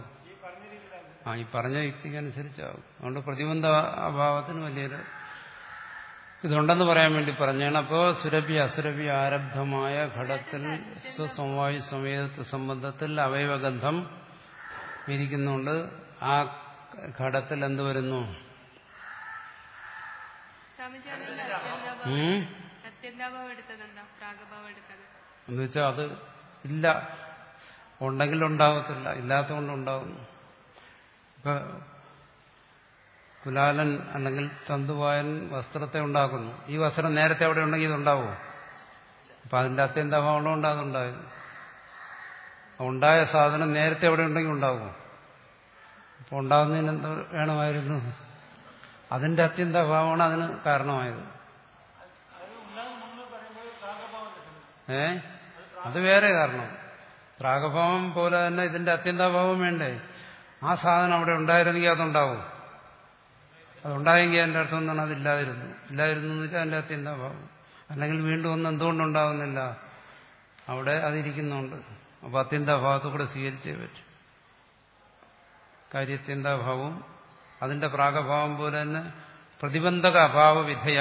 ആ ഈ പറഞ്ഞ യുക്തിക്ക് അനുസരിച്ചാവും. അതുകൊണ്ട് പ്രതിബന്ധ അഭാവത്തിന് വലിയൊരു ഇതുണ്ടെന്ന് പറയാൻ വേണ്ടി പറഞ്ഞാണ്. അപ്പോൾ സുരഭി അസുരഭി ആരബ്ധമായ ഘടത്തിൽ സ്വസമവായു സമേതത്വ സംബന്ധത്തിൽ അവയവഗന്ധം ഇരിക്കുന്നുണ്ട്. ആ ഘടത്തിൽ എന്ത് വരുന്നു? അത്യന്താഭാവം എടുത്തതെന്താ? പ്രാഗഭാവം എടുത്തത് എന്ന് വെച്ചാൽ അത് ഇല്ല, ഉണ്ടെങ്കിൽ ഉണ്ടാകത്തില്ല, ഇല്ലാത്തതുകൊണ്ട് ഉണ്ടാകുന്നു. ഇപ്പൊ കുലാലൻ അല്ലെങ്കിൽ തന്തുവായൻ വസ്ത്രത്തെ ഉണ്ടാക്കുന്നു. ഈ വസ്ത്രം നേരത്തെ അവിടെ ഉണ്ടെങ്കിൽ ഇതുണ്ടാവുമോ? അപ്പൊ അതിന്റെ അത്യന്താഭാവം കൊണ്ട് അതുണ്ടായത്. ഉണ്ടായ സാധനം നേരത്തെ അവിടെ ഉണ്ടെങ്കിൽ ഉണ്ടാവുമോ? അപ്പൊ ഉണ്ടാകുന്നതിന് എന്ത് വേണമായിരുന്നു? അതിന്റെ അത്യന്താഭാവമാണ് അതിന് കാരണമായത്. ഏ അത് വേറെ കാരണം. പ്രാഗഭാവം പോലെ തന്നെ ഇതിന്റെ അത്യന്താഭാവം വേണ്ടേ? ആ സാധനം അവിടെ ഉണ്ടായിരുന്നെങ്കിൽ അതുണ്ടാവും. അതുണ്ടായെങ്കിൽ അതിന്റെ അർത്ഥം എന്താണ്? അതില്ലാതിരുന്നു. ഇല്ലായിരുന്നു എന്ന് വെച്ചാൽ അതിന്റെ അത്യന്താഭാവം. അല്ലെങ്കിൽ വീണ്ടും ഒന്ന് എന്തുകൊണ്ടുണ്ടാകുന്നില്ല? അവിടെ അതിരിക്കുന്നുണ്ട്. അപ്പൊ അത്യന്താഭാവത്തെ കൂടെ സ്വീകരിച്ചേ പറ്റും. കാര്യത്യന്താഭാവവും അതിന്റെ പ്രാഗഭാവം പോലെ തന്നെ പ്രതിബന്ധക അഭാവ വിധയ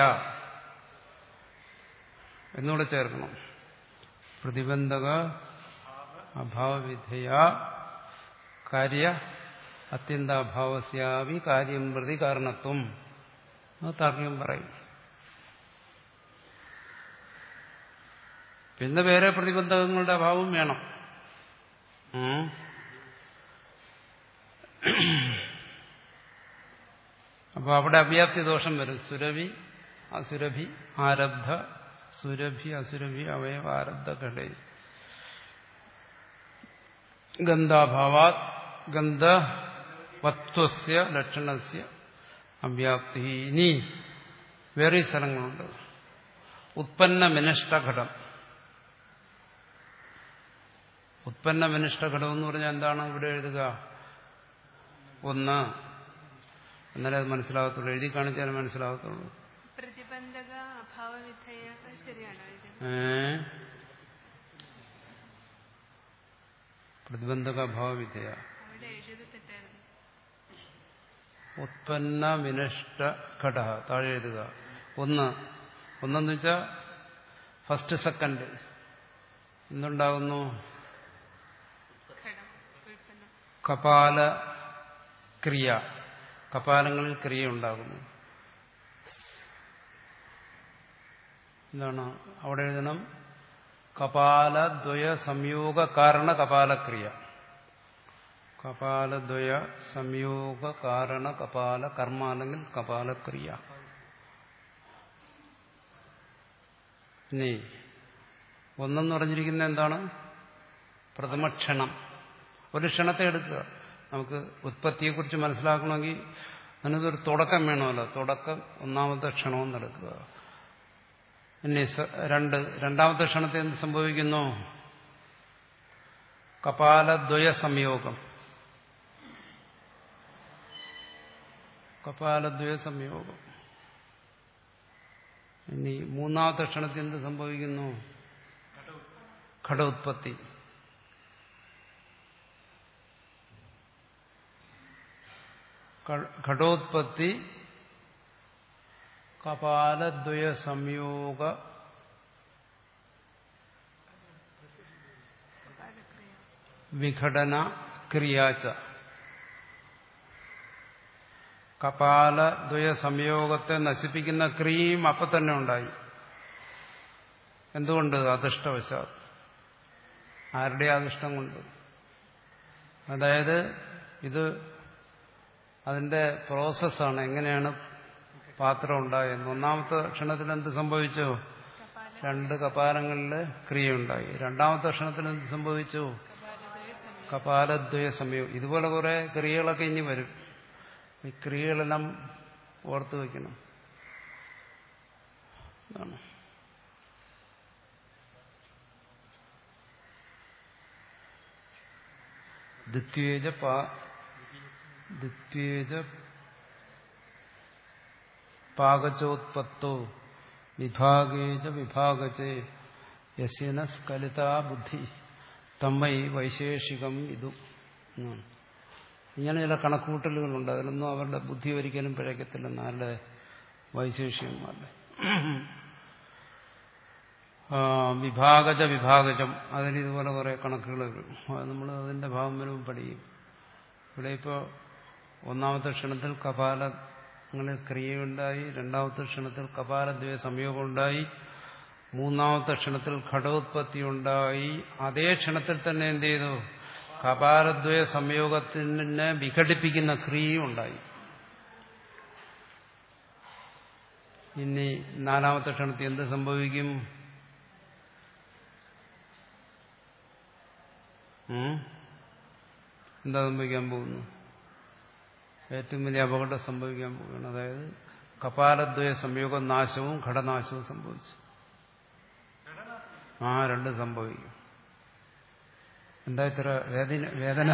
എന്നൂടെ ചേർക്കണം. പ്രതിബന്ധക അഭാവവിധയ കാര്യ അത്യന്താഭാവസ്യാവി കാര്യം പ്രതി കാരണത്വം. അത് താർക്കികം പറയും. പിന്നെ വേറെ പ്രതിബന്ധകങ്ങളുടെ അഭാവം വേണം. അപ്പൊ അവിടെ അവ്യാപ്തി ദോഷം വരും. സുരഭി അസുരഭി ആരബ്ധ സുരഭി അസുരഭി അവയവ ആരബ്ധ ഘടേ ഗന്ധാഭാവാത് ഗന്ധവത്വസ്യ ലക്ഷണസ്യ അവ്യാപ്തി. ഇനി വേറെ സ്ഥലങ്ങളുണ്ട്. ഉത്പന്ന വിനിഷ്ടഘടം. ഉത്പന്ന വിനിഷ്ടഘടം എന്ന് പറഞ്ഞാൽ എന്താണ്? ഇവിടെ എഴുതുക ഒന്ന്, എന്നാലേ അത് മനസ്സിലാകത്തുള്ളൂ. എഴുതി കാണിച്ചാൽ മനസ്സിലാകത്തുള്ളൂ. പ്രതിബന്ധക അഭാവവിധേയ ശരിയാണോ ഇത്? ഏ പ്രതിബന്ധക അഭാവവിധേയ അവിടെ എഴുതി തെറ്റായിരുന്നു. ഉത്പന്ന വിനഷ്ട ഘട താഴെ എഴുതുക. ഒന്ന് ഒന്നെന്ന് വെച്ചാൽ ഫസ്റ്റ് സെക്കൻഡ് എന്തുണ്ടാകുന്നു? കപാല ക്രിയ. കപാലങ്ങളിൽ ക്രിയ ഉണ്ടാകുന്നു. എന്താണ് അവിടെ എഴുതണം? കപാലദ്വയ സംയോഗ കാരണ കപാലക്രിയ. കപാലദ്വയ സംയോഗ കാരണ കപാല കർമ്മ അല്ലെങ്കിൽ കപാലക്രിയ. ഇനി ഒന്നെന്ന് പറഞ്ഞിരിക്കുന്ന എന്താണ്? പ്രഥമക്ഷണം. ഒരു ക്ഷണത്തെ എടുക്കുക. നമുക്ക് ഉത്പത്തിയെക്കുറിച്ച് മനസ്സിലാക്കണമെങ്കിൽ അതിനൊരു തുടക്കം വേണമല്ലോ. തുടക്കം ഒന്നാമത്തെ ക്ഷണമെന്ന് എടുക്കുക. ഇനി രണ്ട് രണ്ടാമത്തെ ക്ഷണത്തെ എന്ത് സംഭവിക്കുന്നു? കപാലദ്വയ സംയോഗം. കപാലദ്വയ സംയോഗം. ഇനി മൂന്നാമത്തെ ക്ഷണത്തിൽ എന്ത് സംഭവിക്കുന്നു? ഘട ഉത്പത്തി. ഘടോത്പത്തി കപാലദ്വയ സംയോഗ വിഘടന ക്രിയാച്ച. കപാലദ്വയ സംയോഗത്തെ നശിപ്പിക്കുന്ന ക്രിയയും അപ്പം തന്നെ ഉണ്ടായി. എന്തുകൊണ്ട്? അധിഷ്ഠവശാൽ. ആരുടെ അധിഷ്ഠം കൊണ്ട്? അതായത് ഇത് അതിന്റെ പ്രോസസ്സാണ്. എങ്ങനെയാണ് പാത്രം ഉണ്ടായെന്ന്. ഒന്നാമത്തെ ക്ഷണത്തിൽ എന്ത് സംഭവിച്ചു? രണ്ട് കപാലങ്ങളിൽ ക്രിയയുണ്ടായി. രണ്ടാമത്തെ ക്ഷണത്തിൽ എന്ത് സംഭവിച്ചു? കപാലദ്വയ സംയോഗം. ഇതുപോലെ കുറെ ക്രിയകളൊക്കെ ഇനി വരും. ഈ ക്രിയകളെല്ലാം ഓർത്തു വയ്ക്കണം. ദ്വിത്വേജ പാ ദ്വിത്വേജ പാകചോത്പത്തോ വിഭാഗേജ വിഭാഗചേ യസ്യന സ്കലിതാ ബുദ്ധി തമ്മൈ വൈശേഷികം ഇതു. ഇങ്ങനെ ചില കണക്കൂട്ടലുകളുണ്ട്. അതിലൊന്നും അവരുടെ ബുദ്ധി ഒരിക്കലും പിഴയ്ക്കത്തില്ലെന്ന് ആരുടെ? വൈശേഷികന്മാരുടെ. വിഭാഗജ വിഭാഗജം അതിന് ഇതുപോലെ കുറെ കണക്കുകൾ വരും. അത് നമ്മൾ അതിന്റെ ഭാവം വരും പഠിക്കും. ഇവിടെ ഇപ്പോൾ ഒന്നാമത്തെ ക്ഷണത്തിൽ കപാലങ്ങളിൽ ക്രിയയുണ്ടായി, രണ്ടാമത്തെ ക്ഷണത്തിൽ കപാലദ്വയ സംയോഗം ഉണ്ടായി, മൂന്നാമത്തെ ക്ഷണത്തിൽ ഘടോത്പത്തി ഉണ്ടായി. അതേ ക്ഷണത്തിൽ തന്നെ എന്ത് ചെയ്തു? കപാലദ്വയ സംയോഗത്തിനെ വിഘടിപ്പിക്കുന്ന ക്രിയയും ഉണ്ടായി. ഇനി നാലാമത്തെ ക്ഷണത്തിൽ എന്ത് സംഭവിക്കും? എന്താ സംഭവിക്കാൻ പോകുന്നു? ഏറ്റവും വലിയ അപകടം സംഭവിക്കാൻ പോകുകയാണ്. അതായത് കപാലദ്വയ സംയോഗ നാശവും ഘടനാശവും സംഭവിച്ചു. ആ രണ്ടും സംഭവിക്കും. എന്താ ഇത്ര വേദന വേദന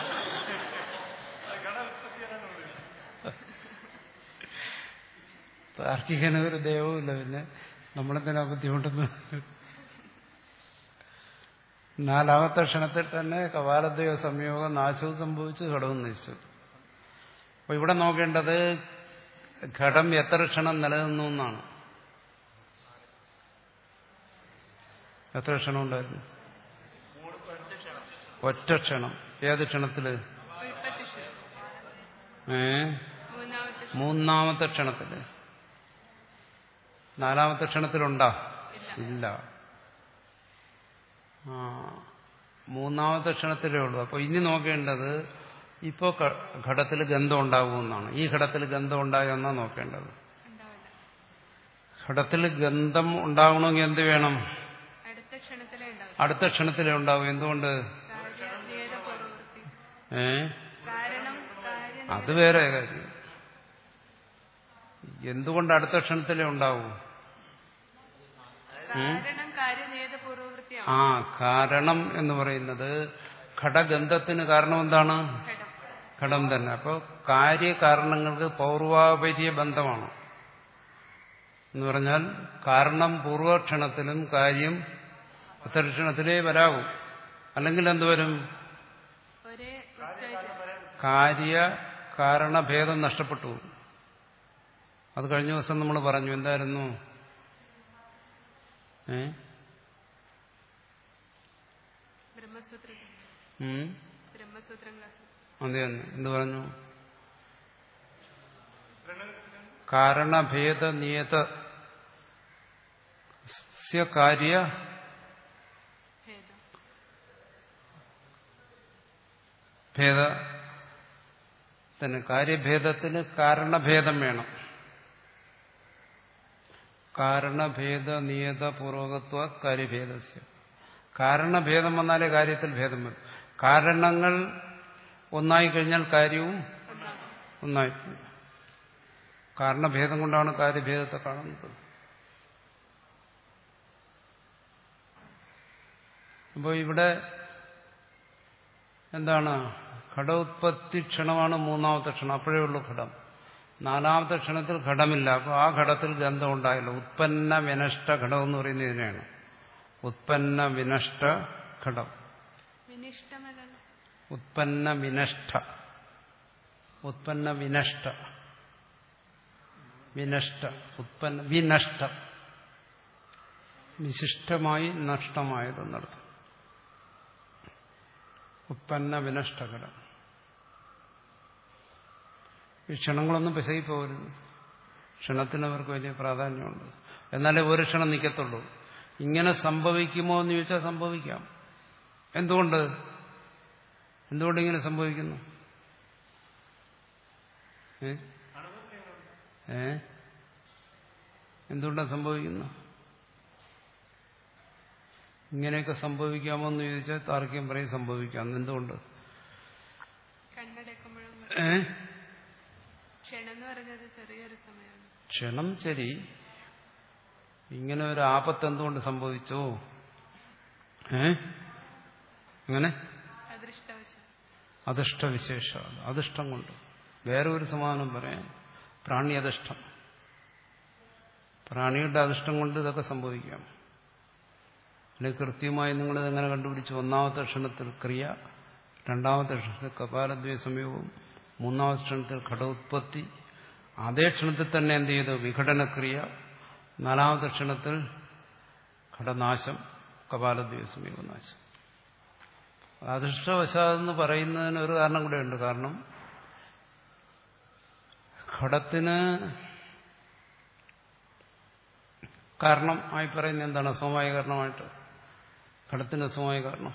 താർക്കികനൊരു ദൈവവുമില്ല, പിന്നെ നമ്മളെന്തിനാ ബുദ്ധിമുട്ടുന്നു? നാലാമത്തെ ക്ഷണത്തിൽ തന്നെ കപാലദ്വയ സംയോഗം നാശവും സംഭവിച്ചു, ഘടവും നശിച്ചു. അപ്പൊ ഇവിടെ നോക്കേണ്ടത് ഘടം എത്ര ക്ഷണം നിലനിന്നു എന്നാണ്. എത്ര ക്ഷണം ഉണ്ടായിരുന്നു? ഒറ്റ ക്ഷണം. ഏത് ക്ഷണത്തില്? ഏ മൂന്നാമത്തെ ക്ഷണത്തില്. നാലാമത്തെ ക്ഷണത്തിലുണ്ടാ? ഇല്ല. ആ മൂന്നാമത്തെ ക്ഷണത്തിലേ ഉള്ളൂ. അപ്പൊ ഇനി നോക്കേണ്ടത് ഇപ്പോ ഘടത്തിൽ ഗന്ധം ഉണ്ടാകുമെന്നാണ്. ഈ ഘടത്തിൽ ഗന്ധം ഉണ്ടായെന്നാ നോക്കേണ്ടത്. ഘടത്തിൽ ഗന്ധം ഉണ്ടാകണമെങ്കിൽ എന്ത് വേണം? അടുത്ത ക്ഷണത്തിലേ ഉണ്ടാവും. എന്തുകൊണ്ട്? ഏ അത് വേറെ കാര്യം. എന്തുകൊണ്ട് അടുത്ത ക്ഷണത്തിലേ ഉണ്ടാവൂ? ആ കാരണം എന്ന് പറയുന്നത് ഘടഗന്ധത്തിന് കാരണം എന്താണ്? ഘടം തന്നെ. അപ്പോൾ കാര്യകാരണങ്ങൾക്ക് പൗർവാപര്യ ബന്ധമാണ് എന്ന് പറഞ്ഞാൽ കാരണം പൂർവക്ഷണത്തിലും കാര്യം ഉത്തരക്ഷണത്തിലേ വരാവൂ. അല്ലെങ്കിൽ എന്തുവരും? കാര്യ കാരണഭേദം നഷ്ടപ്പെട്ടു. അത് കഴിഞ്ഞ ദിവസം നമ്മൾ പറഞ്ഞു. എന്തായിരുന്നു? ഏ അതെ തന്നെ. എന്ത് പറഞ്ഞു? കാരണഭേദ നിയത കാര്യ ഭേദ തന്നെ. കാര്യഭേദത്തിന് കാരണഭേദം വേണം. കാരണഭേദ നിയത പൂർവകത്വ കാര്യഭേദസ്യ. കാരണഭേദം വന്നാലേ കാര്യത്തിൽ ഭേദം വരും. കാരണങ്ങൾ ഒന്നായി കഴിഞ്ഞാൽ കാര്യവും ഒന്നായി. കാരണഭേദം കൊണ്ടാണ് കാര്യഭേദത്തെ കാണുന്നത്. അപ്പോൾ ഇവിടെ എന്താണ്? ഘടോത്പത്തി ക്ഷണമാണ് മൂന്നാമത്തെ ക്ഷണം. അപ്പോഴേ ഉള്ളൂ ഘടം. നാലാമത്തെ ക്ഷണത്തിൽ ഘടമില്ല. അപ്പോൾ ആ ഘടത്തിൽ ഗന്ധം ഉണ്ടായല്ലോ. ഉത്പന്ന വിനഷ്ട ഘടം എന്ന് പറയുന്നത് ഇതിനെയാണ്. ഉത്പന്ന വിനഷ്ട ഘടം. ഉത്പന്ന വിനഷ്ട ഉത്പന്ന വിനഷ്ട വിനഷ്ട ഉത്പന്ന വിനഷ്ട വിശിഷ്ടമായി നഷ്ടമായതെന്നർത്ഥം. ഉത്പന്ന വിനഷ്ടഘടം. ഈ ക്ഷണങ്ങളൊന്നും പിശകി പോകരുത്. ക്ഷണത്തിന് അവർക്ക് വലിയ പ്രാധാന്യമുണ്ട്. എന്നാലേ ഒരു ക്ഷണം നിൽക്കത്തുള്ളൂ. ഇങ്ങനെ സംഭവിക്കുമോ എന്ന് ചോദിച്ചാൽ സംഭവിക്കാം. എന്തുകൊണ്ട്? എന്തുകൊണ്ട് ഇങ്ങനെ സംഭവിക്കുന്നു? ഏ ഏ എന്തുകൊണ്ടാണ് സംഭവിക്കുന്നത്? ഇങ്ങനെയൊക്കെ സംഭവിക്കാമോ എന്ന് ചോദിച്ചാൽ താർക്കികം പറയും സംഭവിക്കാം. എന്തുകൊണ്ട്? ഏ ക്ഷണം ശരി. ഇങ്ങനെ ഒരു ആപത്ത് എന്തുകൊണ്ട് സംഭവിച്ചു? ഏ അങ്ങനെ അധിഷ്ഠവിശേഷ. അധിഷ്ഠം കൊണ്ട്. വേറെ ഒരു സമാധാനം പറയാൻ. പ്രാണി അധിഷ്ഠം. പ്രാണിയുടെ അധിഷ്ഠം കൊണ്ട് ഇതൊക്കെ സംഭവിക്കാം. അല്ലെങ്കിൽ കൃത്യമായി നിങ്ങളിത് എങ്ങനെ കണ്ടുപിടിച്ചു? ഒന്നാമത്തെ ക്ഷണത്തിൽ ക്രിയ, രണ്ടാമത്തെ ക്ഷണത്തിൽ കപാലദ്വയ സംയോഗം, മൂന്നാമത്തെ ക്ഷണത്തിൽ ഘടോത്പത്തി. അതേ ക്ഷണത്തിൽ തന്നെ എന്ത് ചെയ്തു? വിഘടനക്രിയ. നാലാമത്തെ ക്ഷണത്തിൽ ഘടനാശം, കപാലദ്വയസമീപനാശം. അദൃഷ്ടവശാതെന്ന് പറയുന്നതിന് ഒരു കാരണം കൂടെയുണ്ട്. കാരണം ഘടത്തിന് കാരണം ആയി പറയുന്നത് എന്താണ്? അസമവായ കാരണമായിട്ട്. ഘടത്തിന് അസമവായ കാരണം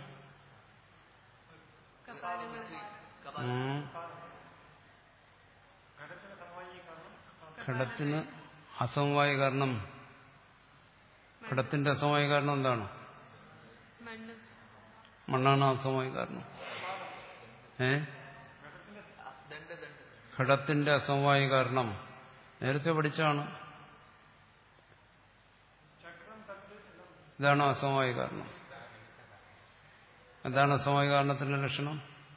ഘടത്തിന് അസമവായ കാരണം ഘടത്തിന്റെ അസമവായ കാരണം എന്താണ്? മണ്ണാണ് അസമവായ കാരണം. ഏ ഘടത്തിന്റെ അസമവായ കാരണം നേരത്തെ പഠിച്ചാണ്. ഇതാണ് അസമവായ കാരണം. എന്താണ് അസമവായ കാരണത്തിന്റെ ലക്ഷണം?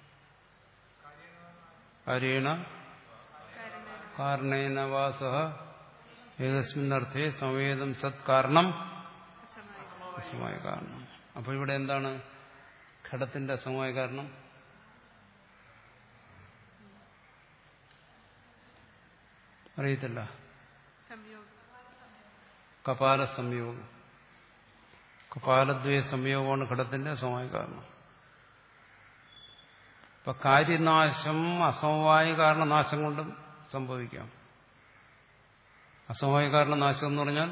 കാര്യേണ കാരണേന വാസഃ ഏകസ്മിന്നർത്ഥേ സമവേദം സത് കാരണം അസമവായ കാരണം. അപ്പൊ ഇവിടെ എന്താണ് ഘടത്തിന്റെ അസമവായ കാരണം? അറിയത്തില്ല. കപാല സംയോഗം. കപാലദ്വയ സംയോഗമാണ് ഘടത്തിന്റെ അസമവായ കാരണം. ഇപ്പൊ കാര്യനാശം അസമവായ കാരണനാശം കൊണ്ടും സംഭവിക്കാം. അസമവായ കാരണനാശം എന്ന് പറഞ്ഞാൽ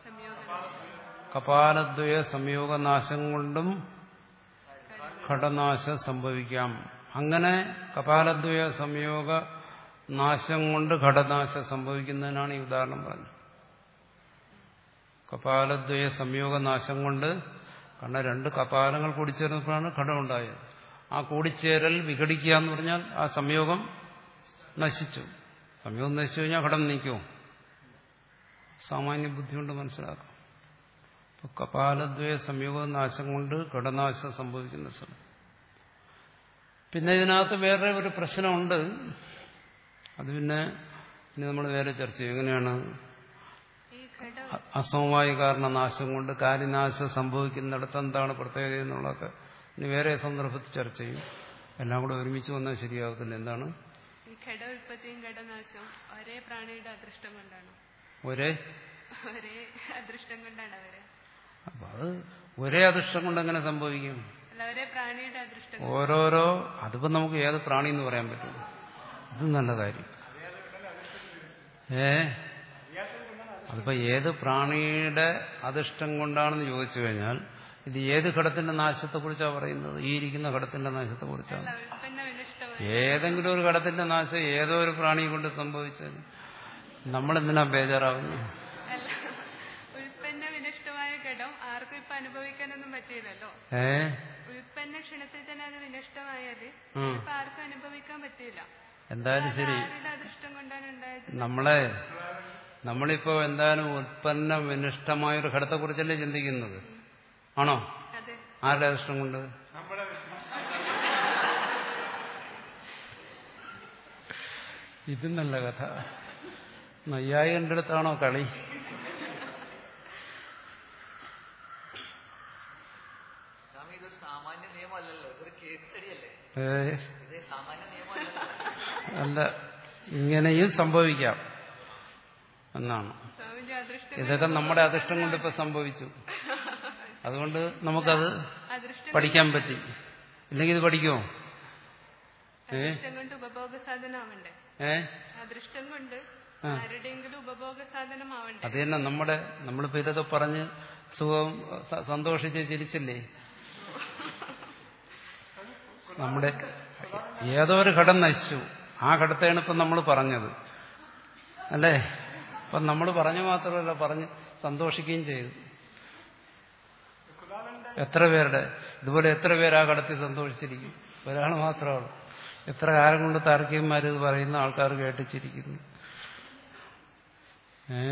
കപാലദ്വയ സംയോഗനാശം കൊണ്ടും ഘടനാശം സംഭവിക്കാം. അങ്ങനെ കപാലദ്വയ സംയോഗ നാശം കൊണ്ട് ഘടനാശം സംഭവിക്കുന്നതിനാണ് ഈ ഉദാഹരണം പറഞ്ഞത്. കപാലദ്വയ സംയോഗനാശം കൊണ്ട്, കാരണം രണ്ട് കപാലങ്ങൾ കൂടിച്ചേർന്നപ്പോഴാണ് ഘടം ഉണ്ടായത്. ആ കൂടിച്ചേരൽ വിഘടിക്കുക എന്ന് പറഞ്ഞാൽ ആ സംയോഗം നശിച്ചു. സംയോഗം നശിച്ചു കഴിഞ്ഞാൽ ഘടം നീക്കുമോ? സാമാന്യ ബുദ്ധി കൊണ്ട് മനസ്സിലാക്കാം. അപ്പൊ കപാലദ്വയ സംയോഗനാശം കൊണ്ട് ഘടനാശം സംഭവിക്കുന്ന സ്ഥലം. പിന്നെ ഇതിനകത്ത് വേറെ ഒരു പ്രശ്നമുണ്ട്. അത് പിന്നെ ഇനി നമ്മൾ വേറെ ചർച്ച ചെയ്യും. എങ്ങനെയാണ് അസമവായ കാരണനാശം കൊണ്ട് കാര്യനാശം സംഭവിക്കുന്നിടത്ത് എന്താണ് പ്രത്യേകത എന്നുള്ളതൊക്കെ ഇനി വേറെ സന്ദർഭത്തിൽ ചർച്ച ചെയ്യും. എല്ലാം കൂടെ ഒരുമിച്ച് വന്നാൽ ശരിയാകത്തില്ല. എന്താണ് ഘട ഉൽപ്പത്തിയും ഘടനാശവും ഒരേ പ്രാണിയുടെ അദൃഷ്ടം കൊണ്ടാണ്. ഒരേ ഒരേ അദൃഷ്ടം കൊണ്ടാണ് അവര്. അപ്പൊ അത് ഒരേ അദൃഷ്ടം കൊണ്ട് എങ്ങനെ സംഭവിക്കും? അല്ല, ഒരേ പ്രാണിയുടെ അദൃഷ്ടം. ഓരോരോ അതിപ്പോ നമുക്ക് ഏത് പ്രാണി എന്ന് പറയാൻ പറ്റും? അത് നല്ല കാര്യം. ഏ അതിപ്പോ ഏത് പ്രാണിയുടെ അദൃഷ്ടം കൊണ്ടാണെന്ന് ചോദിച്ചു കഴിഞ്ഞാൽ ഇത് ഏത് ഘടത്തിന്റെ നാശത്തെ കുറിച്ചാണ് പറയുന്നത്? ഈ ഇരിക്കുന്ന ഘടത്തിന്റെ നാശത്തെ കുറിച്ചാണ്. ഏതെങ്കിലും ഒരു ഘടത്തിന്റെ നാശം ഏതോ ഒരു പ്രാണി കൊണ്ട് സംഭവിച്ചാൽ നമ്മളെന്തിനാ ബേജാറാവുന്നു? ഉൽപ്പന്ന വിനഷ്ടമായ ഘടം ആർക്കും ഇപ്പൊ അനുഭവിക്കാനൊന്നും പറ്റിയില്ലല്ലോ. ഏ ഉൽപ്പന്ന ക്ഷണത്തിൽ തന്നെ അത് വിനഷ്ടമായത് ഇപ്പൊ ആർക്കും അനുഭവിക്കാൻ പറ്റിയില്ല. എന്തായാലും ശരി, അദൃഷ്ടം കൊണ്ടാണ് ഉണ്ടായത്. നമ്മളെ നമ്മളിപ്പോ എന്തായാലും ഉൽപ്പന്ന വിനിഷ്ടമായ ഒരു ഘടത്തെ കുറിച്ചല്ലേ ചിന്തിക്കുന്നത്? ആണോ? ആരുടെ അദൃഷ്ടം കൊണ്ട്? ഇത് നല്ല കഥ. നയ്യായികന്റെ അടുത്താണോ കളി? അല്ല, ഇങ്ങനെയും സംഭവിക്കാം എന്നാണ്. ഇതൊക്കെ നമ്മുടെ അദൃഷ്ടം കൊണ്ട് ഇപ്പൊ സംഭവിച്ചു. അതുകൊണ്ട് നമുക്കത് പഠിക്കാൻ പറ്റി. ഇല്ലെങ്കിൽ ഇത് പഠിക്കുമോ? ഏ ഏ അത് തന്നെ നമ്മുടെ നമ്മളിപ്പോ ഇതൊക്കെ പറഞ്ഞ് സുഖം സന്തോഷിച്ച് ചിരിച്ചില്ലേ? നമ്മുടെ ഏതോ ഒരു ഘടം നശിച്ചു. ആ ഘടത്തെയാണ് ഇപ്പം നമ്മൾ പറഞ്ഞത്, അല്ലേ? അപ്പം നമ്മൾ പറഞ്ഞു മാത്രമല്ല, പറഞ്ഞ് സന്തോഷിക്കുകയും ചെയ്തു. എത്ര പേരുടെ ഇതുപോലെ എത്ര പേര് ആ ഘടത്തിൽ സന്തോഷിച്ചിരിക്കും? ഒരാൾ മാത്രമാണ്. എത്ര കാലം കൊണ്ട് താർക്കികന്മാർ ഇത് പറയുന്ന ആൾക്കാർ കേട്ടിച്ചിരിക്കുന്നു. ഏ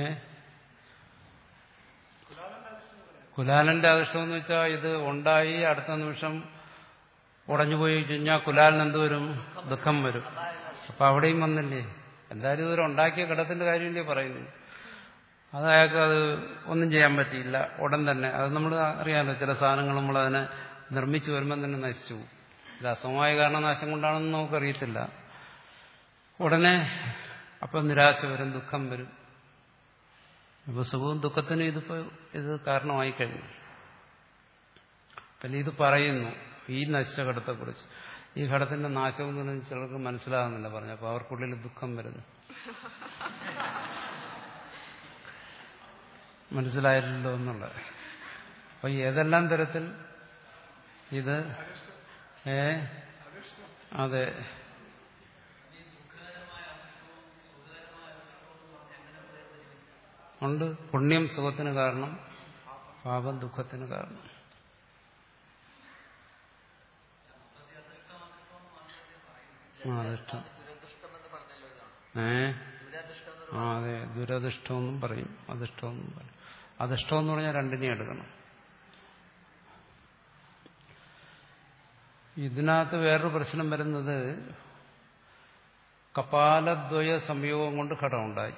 കുലാലന്റെ അദൃഷ്ടം എന്ന് വെച്ചാൽ ഇത് ഉണ്ടായി അടുത്ത നിമിഷം ഉടഞ്ഞുപോയി കഴിഞ്ഞാൽ കുലാലിന് എന്തുവരും? ദുഃഖം വരും. അപ്പൊ അവിടെയും വന്നില്ലേ? എന്തായാലും ഇതൊരു ഉണ്ടാക്കിയ ഘടത്തിന്റെ കാര്യമില്ലേ പറയുന്നു. അത് അയാൾക്ക് അത് ഒന്നും ചെയ്യാൻ പറ്റിയില്ല ഉടൻ തന്നെ. അത് നമ്മൾ അറിയാമല്ലോ, ചില സാധനങ്ങൾ നമ്മൾ അതിനെ നിർമ്മിച്ചു വരുമ്പം തന്നെ നശിച്ചു. ഇത് അസമവായ കാരണനാശം കൊണ്ടാണെന്ന് നമുക്കറിയത്തില്ല. ഉടനെ അപ്പം നിരാശ വരും, ദുഃഖം വരും. അപ്പൊ സുഖവും ദുഃഖത്തിനും ഇതിപ്പോ ഇത് കാരണമായി കഴിഞ്ഞു. പിന്നെ ഇത് പറയുന്നു ഈ നശിച്ച ഘടത്തെക്കുറിച്ച്. ഈ ഘടത്തിന്റെ നാശം എന്ന് പറഞ്ഞാൽ ചിലർക്ക് മനസ്സിലാകുന്നില്ല പറഞ്ഞു. അപ്പൊ അവർക്കുള്ളിൽ ദുഃഖം വരുന്നു. മനസ്സിലായില്ലല്ലോ എന്നുള്ളത്. അപ്പൊ ഏതെല്ലാം തരത്തിൽ ഇത് ഏ അതെ ഉണ്ട്. പുണ്യം സുഖത്തിന് കാരണം, പാപം ദുഃഖത്തിന് കാരണം. ആ അധിഷ്ഠം ഏ ആ അതെ ദുരധിഷ്ഠമെന്നും പറയും, അധിഷ്ഠമെന്നും പറയും. അധിഷ്ഠം എന്ന് പറഞ്ഞാൽ രണ്ടിനെയും എടുക്കണം. ഇതിനകത്ത് വേറൊരു പ്രശ്നം വരുന്നത് കപാലദ്വയ സംയോഗം കൊണ്ട് ഘടമുണ്ടായി.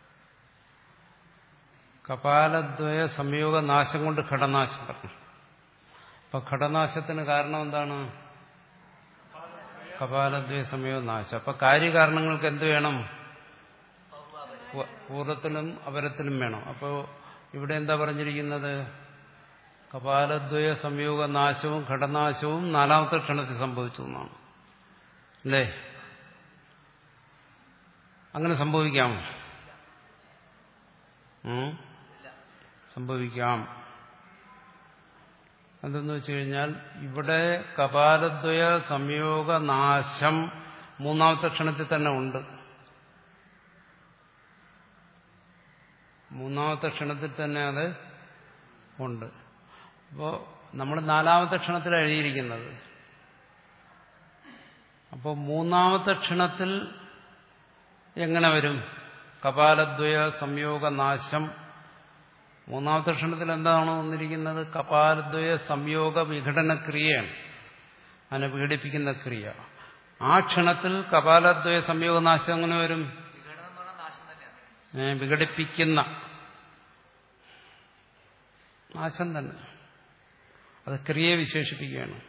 കപാലദ്വയ സംയോഗ നാശം കൊണ്ട് ഘടനാശം പറഞ്ഞു. അപ്പൊ ഘടനാശത്തിന് കാരണം എന്താണ്? കപാലദ്വയ സംയോഗ നാശം. അപ്പൊ കാര്യകാരണങ്ങൾക്ക് എന്ത് വേണം? പൂർവ്വത്തിലും അപരത്തിലും വേണം. അപ്പോ ഇവിടെ എന്താ പറഞ്ഞിരിക്കുന്നത്? കപാലദ്വയ സംയോഗ നാശവും ഘടനാശവും നാലാമത്തെ ക്ഷണത്തിൽ സംഭവിച്ചു എന്നാണ്. അല്ലേ? അങ്ങനെ സംഭവിക്കാമോ? സംഭവിക്കാം. എന്തെന്ന് വെച്ച് കഴിഞ്ഞാൽ ഇവിടെ കപാലദ്വയ സംയോഗ നാശം മൂന്നാമത്തെ ക്ഷണത്തിൽ തന്നെ ഉണ്ട്. മൂന്നാമത്തെ ക്ഷണത്തിൽ തന്നെ അത് ഉണ്ട്. അപ്പോൾ നമ്മൾ നാലാമത്തെ ക്ഷണത്തിൽ എഴുതിയിരിക്കുന്നത്. അപ്പോൾ മൂന്നാമത്തെ ക്ഷണത്തിൽ എങ്ങനെ വരും? കപാലദ്വയ സംയോഗ നാശം മൂന്നാമത്തെ ക്ഷണത്തിൽ എന്താണ് വന്നിരിക്കുന്നത്? കപാലദ്വയ സംയോഗ വിഘടന ക്രിയയാണ്, അതിനെ വിഘടിപ്പിക്കുന്ന ക്രിയ. ആ ക്ഷണത്തിൽ കപാലദ്വയ സംയോഗ നാശം എങ്ങനെ വരും? വിഘടിപ്പിക്കുന്ന നാശം തന്നെ. അത് ക്രിയയെ വിശേഷിപ്പിക്കുകയാണ്.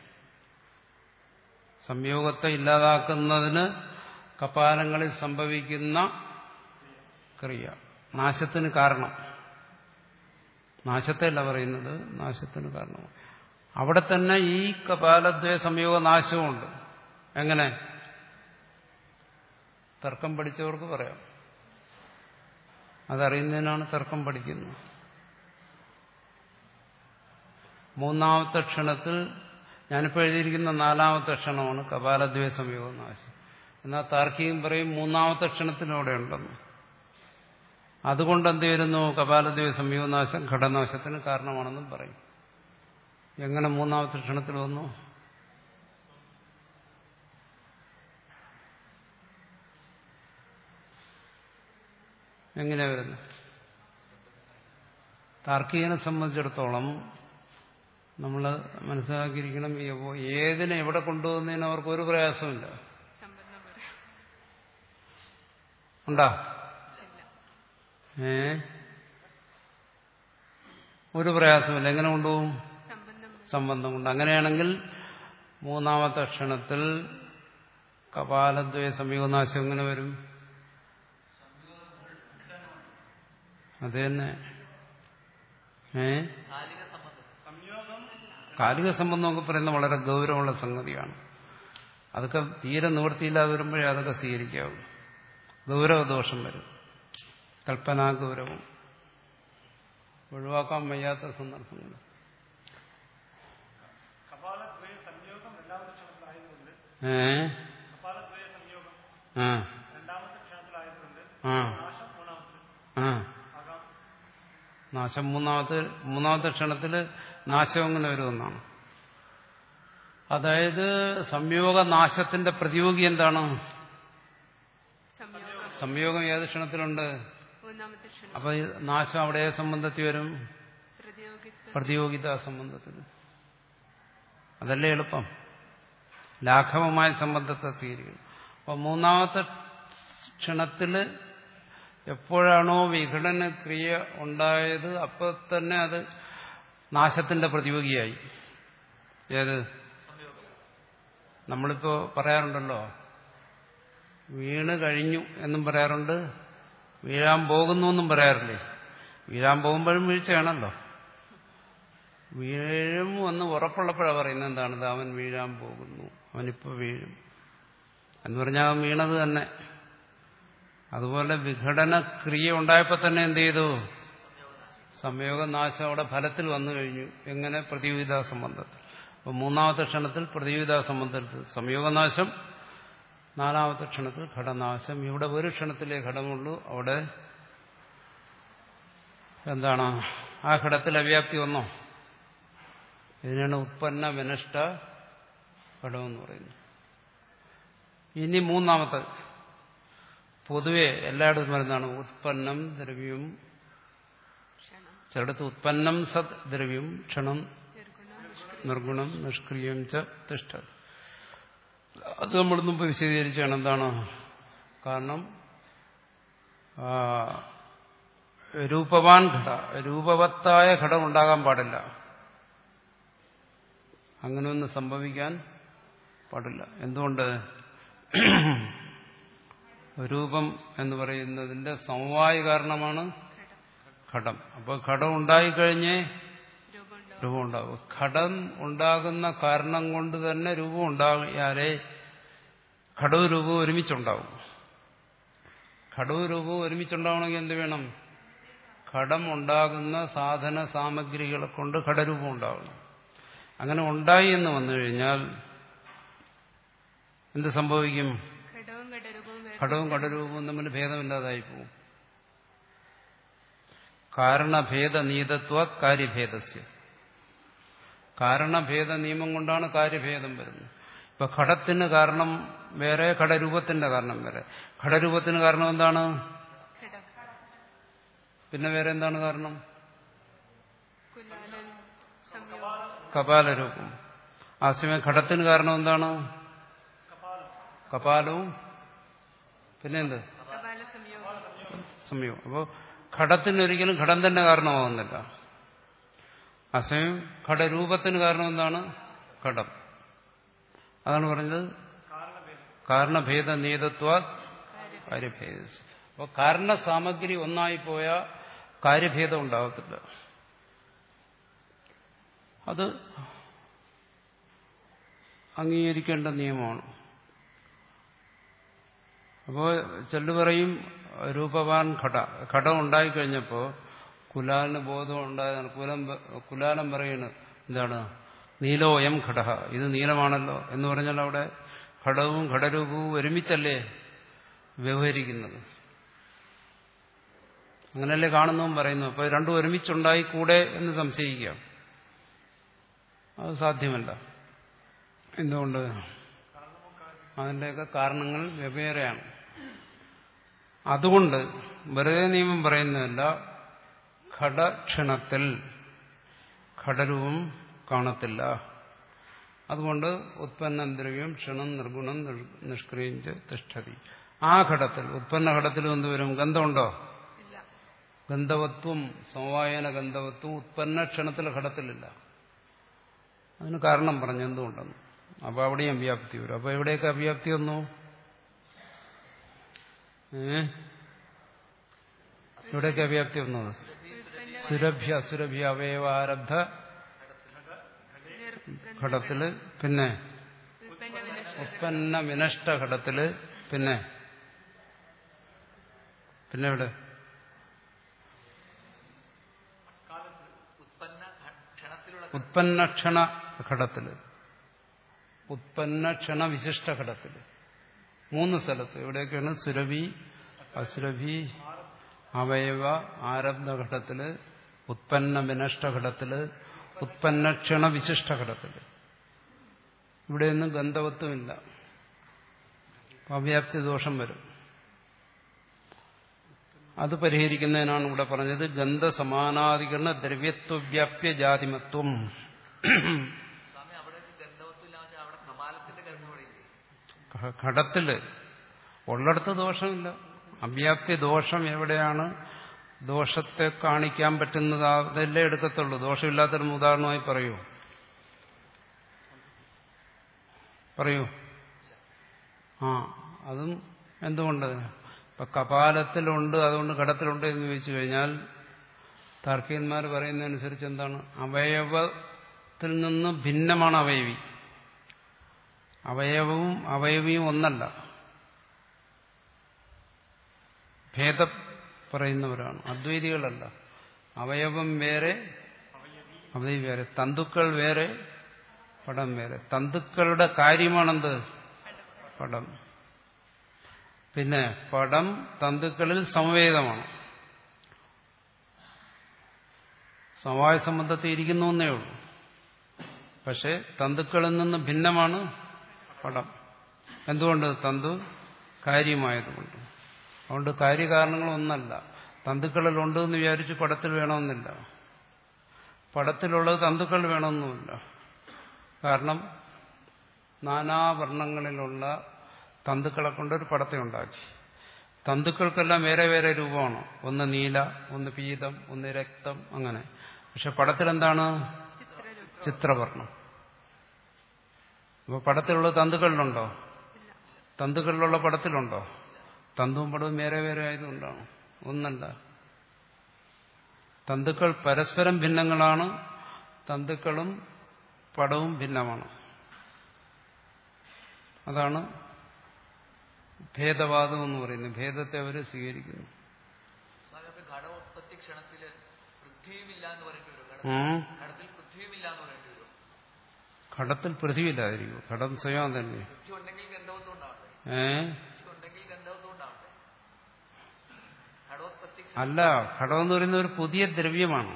സംയോഗത്തെ ഇല്ലാതാക്കുന്നതിന് കപാലങ്ങളിൽ സംഭവിക്കുന്ന ക്രിയ നാശത്തിന് കാരണം. നാശത്തെയല്ല പറയുന്നത്, നാശത്തിന് കാരണം. അവിടെ തന്നെ ഈ കപാലദ്വയ സംയോഗ നാശമുണ്ട്. എങ്ങനെ? തർക്കം പഠിച്ചവർക്ക് പറയാം. അതറിയുന്നതിനാണ് തർക്കം പഠിക്കുന്നത്. മൂന്നാമത്തെ ക്ഷണത്തിൽ ഞാനിപ്പോൾ എഴുതിയിരിക്കുന്ന നാലാമത്തെ ക്ഷണമാണ് കപാലദ്വയ സംയോഗ നാശം. എന്നാൽ താർക്കികം പറയും മൂന്നാമത്തെ ക്ഷണത്തിലൂടെ ഉണ്ടെന്ന്. അതുകൊണ്ട് എന്ത് വരുന്നു? കപാലദ്വയ സംയോഗനാശം ഘടനാശത്തിന് കാരണമാണെന്നും പറയും. എങ്ങനെ മൂന്നാമത്തെ ക്ഷണത്തിൽ വന്നു? എങ്ങനെ വരുന്നു? താർക്കികനെ സംബന്ധിച്ചിടത്തോളം നമ്മൾ മനസ്സിലാക്കിയിരിക്കണം, ഏതിനെ എവിടെ കൊണ്ടുപോകുന്നതിന് അവർക്ക് ഒരു പ്രയാസമില്ല. ഉണ്ടാ? ഏ ഒരു പ്രയാസമില്ല. എങ്ങനെ കൊണ്ടുപോകും? സംബന്ധം കൊണ്ട്. അങ്ങനെയാണെങ്കിൽ മൂന്നാമത്തെ ക്ഷണത്തിൽ കപാലദ്വയ സംയോഗനാശം എങ്ങനെ വരും? അത് തന്നെ. ഏ കാലിക സംബന്ധം ഒക്കെ പറയുന്നത് വളരെ ഗൗരവമുള്ള സംഗതിയാണ്. അതൊക്കെ തീരെ നിവൃത്തിയില്ലാതെ വരുമ്പോഴേ അതൊക്കെ സ്വീകരിക്കാവൂ. ഗൗരവദോഷം വരും. കൽപ്പനാ ഗൗരവം ഒഴിവാക്കാൻ വയ്യാത്ത സന്ദർഭങ്ങൾ. ഏ ആ നാശം മൂന്നാമത്തെ മൂന്നാമത്തെ ക്ഷണത്തില് നാശം എങ്ങനെ വരുമെന്നാണ്. അതായത് സംയോഗനാശത്തിന്റെ പ്രതിയോഗി എന്താണ്? സംയോഗം ഏത് ക്ഷണത്തിലുണ്ട്? അപ്പൊ നാശം അവിടെ ഏത് സംബന്ധത്തിൽ വരും? പ്രതിയോഗിത സംബന്ധത്തിൽ. അതല്ലേ എളുപ്പം. ലാഘവമായ സംബന്ധത്തെ സ്വീകരിക്കണം. അപ്പൊ മൂന്നാമത്തെ ക്ഷണത്തില് എപ്പോഴാണോ വിഘടന ക്രിയ ഉണ്ടായത് അപ്പൊ തന്നെ അത് നാശത്തിന്റെ പ്രതിയോഗിയായി. ഏത്? നമ്മളിപ്പോ പറയാറുണ്ടല്ലോ, വീണ് കഴിഞ്ഞു എന്നും പറയാറുണ്ട്, വീഴാൻ പോകുന്നു എന്നും പറയാറില്ലേ. വീഴാൻ പോകുമ്പോഴും വീഴ്ചയാണല്ലോ. വീഴും എന്ന് ഉറപ്പുള്ളപ്പോഴാണ് പറയുന്നത് എന്താണിത്, അവൻ വീഴാൻ പോകുന്നു, അവനിപ്പോൾ വീഴും എന്ന് പറഞ്ഞാൽ അവൻ വീണത് തന്നെ. അതുപോലെ വിഘടന ക്രിയ ഉണ്ടായപ്പോൾ തന്നെ എന്ത് ചെയ്തു, സംയോഗനാശം അവിടെ ഫലത്തിൽ വന്നു കഴിഞ്ഞു. എങ്ങനെ? പ്രതിയോഗിതാ സംബന്ധത്തിൽ. അപ്പോൾ മൂന്നാമത്തെ ക്ഷണത്തിൽ പ്രതിയോഗിതാ സംബന്ധത്തിൽ സംയോഗനാശം, നാലാമത്തെ ക്ഷണത്തിൽ ഘടനാശം. ഇവിടെ ഒരു ക്ഷണത്തിലേ ഘടമുള്ളൂ. അവിടെ എന്താണ് ആ ഘടത്തിൽ അവ്യാപ്തി വന്നോ? ഇതിനാണ് ഉത്പന്ന വിനഷ്ട ഘടമെന്ന് പറയുന്നത്. ഇനി മൂന്നാമത്തെ പൊതുവെ എല്ലായിടത്തും വരുന്നതാണ് ഉത്പന്നം ദ്രവ്യം. ചിലടത്ത് ഉത്പന്നം സത് ദ്രവ്യം ക്ഷണം നിർഗുണം നിഷ്ക്രിയം ച തിഷ്ഠ. അത് നമ്മൾ മുമ്പ് വിശദീകരിച്ചാണ്. എന്താണ് കാരണം? രൂപവാൻ ഘട, രൂപവത്തായ ഘടം ഉണ്ടാകാൻ പാടില്ല. അങ്ങനെയൊന്നും സംഭവിക്കാൻ പാടില്ല. എന്തുകൊണ്ട്? രൂപം എന്ന് പറയുന്നതിന്റെ സമവായ കാരണമാണ് ഘടം. അപ്പോൾ ഘടം ഉണ്ടായിക്കഴിഞ്ഞേ രൂപം ഉണ്ടാവും. ഘടം ഉണ്ടാകുന്ന കാരണം കൊണ്ട് തന്നെ രൂപം ഉണ്ടായാലേ ഘടവും രൂപവും ഒരുമിച്ചുണ്ടാവും. ഘടവും രൂപവും ഒരുമിച്ചുണ്ടാവണമെങ്കിൽ എന്ത് വേണം? ഘടം ഉണ്ടാകുന്ന സാധന സാമഗ്രികളെ കൊണ്ട് ഘടരൂപം ഉണ്ടാവണം. അങ്ങനെ ഉണ്ടായി എന്ന് വന്നു കഴിഞ്ഞാൽ എന്ത് സംഭവിക്കും? ഘടവും ഘടരൂപവും തമ്മിൽ ഭേദമില്ലാതായി പോകും. കാരണഭേദനീതത്വ കാര്യഭേദസ്യ. കാരണഭേദ നിയമം കൊണ്ടാണ് കാര്യഭേദം വരുന്നത്. ഇപ്പൊ ഘടത്തിന് കാരണം വേറെ, ഘടരൂപത്തിന്റെ കാരണം വേറെ. ഘടരൂപത്തിന് കാരണം എന്താണ്? പിന്നെ വേറെ എന്താണ് കാരണം? കപാലരൂപം. ആ സമയം ഘടത്തിന് കാരണം എന്താണ്? കപാലവും പിന്നെന്ത്? സംയോഗം. അപ്പോൾ ഘടത്തിനൊരിക്കലും ഘടം തന്നെ കാരണമാകുന്നില്ല. അസമയം ഘടരൂപത്തിന് കാരണം എന്താണ്? ഘടം. അതാണ് പറഞ്ഞത് കാരണഭേദ നീതത്വ കാര്യഭേദ. അപ്പോൾ കാരണ സാമഗ്രി ഒന്നായിപ്പോയാൽ കാര്യഭേദം ഉണ്ടാകത്തില്ല. അത് അംഗീകരിക്കേണ്ട നിയമമാണ്. അപ്പോൾ ചെല്ലു പറയും രൂപവാൻ ഘട, ഘടം ഉണ്ടായിക്കഴിഞ്ഞപ്പോൾ കുലാലിന് ബോധം ഉണ്ടായതാണ്. കുലം കുലാലം പറയുന്നത് എന്താണ്? നീലോയം ഘട, ഇത് നീലമാണല്ലോ എന്ന് പറഞ്ഞാൽ അവിടെ ഘടവും ഘടരൂപവും ഒരുമിച്ചല്ലേ വ്യവഹരിക്കുന്നത്? അങ്ങനെയല്ലേ കാണുന്നതും പറയുന്നു. അപ്പോൾ രണ്ടും ഒരുമിച്ചുണ്ടായി കൂടെ എന്ന് സംശയിക്കാം. അത് സാധ്യമല്ല. എന്തുകൊണ്ട്? അതിൻ്റെയൊക്കെ കാരണങ്ങൾ വെവ്വേറെയാണ്. അതുകൊണ്ട് വെറുതെ നിയമം പറയുന്നതല്ല, ഘടക്ഷണത്തിൽ ഘടരൂപം കാണത്തില്ല. അതുകൊണ്ട് ഉത്പന്നം ദ്രവ്യം ക്ഷണം നിർഗുണം നിഷ്ക്രിയം തിഷ്ഠതി. ആ ഘടത്തിൽ, ഉത്പന്ന ഘടത്തിലും എന്തുവരും? ഗന്ധമുണ്ടോ? ഗന്ധവത്വം, സമവായന ഗന്ധവത്വം ഉത്പന്ന ക്ഷണത്തിലെ ഘടത്തിലില്ല. അതിന് കാരണം പറഞ്ഞു എന്തുകൊണ്ടെന്ന്. അപ്പൊ അവിടെയും അവ്യാപ്തി വരും. അപ്പൊ എവിടെയൊക്കെ അവ്യാപ്തി വന്നു? ഏ എവിടെയൊക്കെ അവ്യാപ്തി വന്നത്? സുരഭ്യ സുരഭ്യ അവയവാരബ്ധ ഘടത്തില്, പിന്നെ ഉത്പന്ന വിനഷ്ട ഘടത്തില്, പിന്നെ പിന്നെ എവിടെ? ഉത്പന്നക്ഷണ ഘടത്തില്, ഉത്പന്നക്ഷണ വിശിഷ്ട ഘടത്തില്. മൂന്ന് സ്ഥലത്ത്. എവിടെയൊക്കെയാണ്? സുരഭി, അസുരഭി, അവയവ ആരബ്ധ ഘടത്തില്, ഉത്പന്ന വിനഷ്ട ഘടത്തില്, ഉത്പന്നക്ഷണ വിശിഷ്ട ഘടത്തില്. ഇവിടെയൊന്നും ഗന്ധവത്വമില്ല. അവ്യാപ്തി ദോഷം വരും. അത് പരിഹരിക്കുന്നതിനാണ് ഇവിടെ പറഞ്ഞത് ഗന്ധസമാനാധികരണ ദ്രവ്യത്വവ്യാപ്യ ജാതിമത്വം. ഘടത്തില് ഉള്ളിടത്ത് ദോഷമില്ല. അവ്യാപ്തി ദോഷം എവിടെയാണ് ദോഷത്തെ കാണിക്കാൻ പറ്റുന്നത് അതല്ലേ എടുക്കത്തുള്ളൂ. ദോഷമില്ലാത്തൊരു ഉദാഹരണമായി പറയൂ പറയൂ ആ അതും എന്തുകൊണ്ട്? ഇപ്പൊ കപാലത്തിലുണ്ട് അതുകൊണ്ട് ഘടത്തിലുണ്ട് എന്ന് ചോദിച്ചു കഴിഞ്ഞാൽ താർക്കികന്മാർ പറയുന്നതനുസരിച്ച് എന്താണ്? അവയവത്തിൽ നിന്ന് ഭിന്നമാണ് അവയവി. അവയവവും അവയവിയും ഒന്നല്ല. ഭേദം പറയുന്നവരാണ്, അദ്വൈതികളല്ല. അവയവം വേറെ, അവയവി വേറെ. തന്തുക്കൾ വേറെ, പടം വേറെ. തന്തുക്കളുടെ കാര്യമാണെന്ത്? പടം. പിന്നെ പടം തന്തുക്കളിൽ സമവേതമാണ്. സമവായ സംബന്ധത്തിൽ ഇരിക്കുന്നു എന്നേ ഉള്ളൂ. പക്ഷെ തന്തുക്കളിൽ നിന്ന് ഭിന്നമാണ് പടം. എന്തുകൊണ്ട്? തന്തു കാര്യമായതുകൊണ്ട്. അതുകൊണ്ട് കാര്യകാരണങ്ങളൊന്നല്ല. തന്തുക്കളിലുണ്ട് എന്ന് വിചാരിച്ച് പടത്തിൽ വേണമെന്നില്ല. പടത്തിലുള്ളത് തന്തുക്കളിൽ വേണമെന്നുമില്ല. കാരണം നാനാവർണ്ണങ്ങളിലുള്ള തന്തുക്കളെ കൊണ്ടൊരു പടത്തെ ഉണ്ടാക്കി. തന്തുക്കൾക്കെല്ലാം വേറെ വേറെ രൂപമാണ്. ഒന്ന് നീല, ഒന്ന് പീതം, ഒന്ന് രക്തം, അങ്ങനെ. പക്ഷെ പടത്തിലെന്താണ്? ചിത്രവർണ്ണം. അപ്പോൾ പടത്തിലുള്ള തന്തുക്കളിലുണ്ടോ? തന്തുക്കളിലുള്ള പടത്തിലുണ്ടോ? തന്തുവും പടവും വേറെ വേറെ ആയതുകൊണ്ടാണ്, ഒന്നല്ല. തന്തുക്കൾ പരസ്പരം ഭിന്നങ്ങളാണ്. തന്തുക്കളും പടവും ഭിന്നമാണ്. അതാണ് ഭേദവാദം എന്ന് പറയുന്നത്. ഭേദത്തെ അവർ സ്വീകരിക്കുന്നു. ഘടത്തിൽ പൃഥ്വിയില്ലാതിരിക്കും. ഘടം സ്വയം തന്നെ. ഏ അല്ല, ഘടമെന്ന് പറയുന്ന ഒരു പുതിയ ദ്രവ്യമാണ്.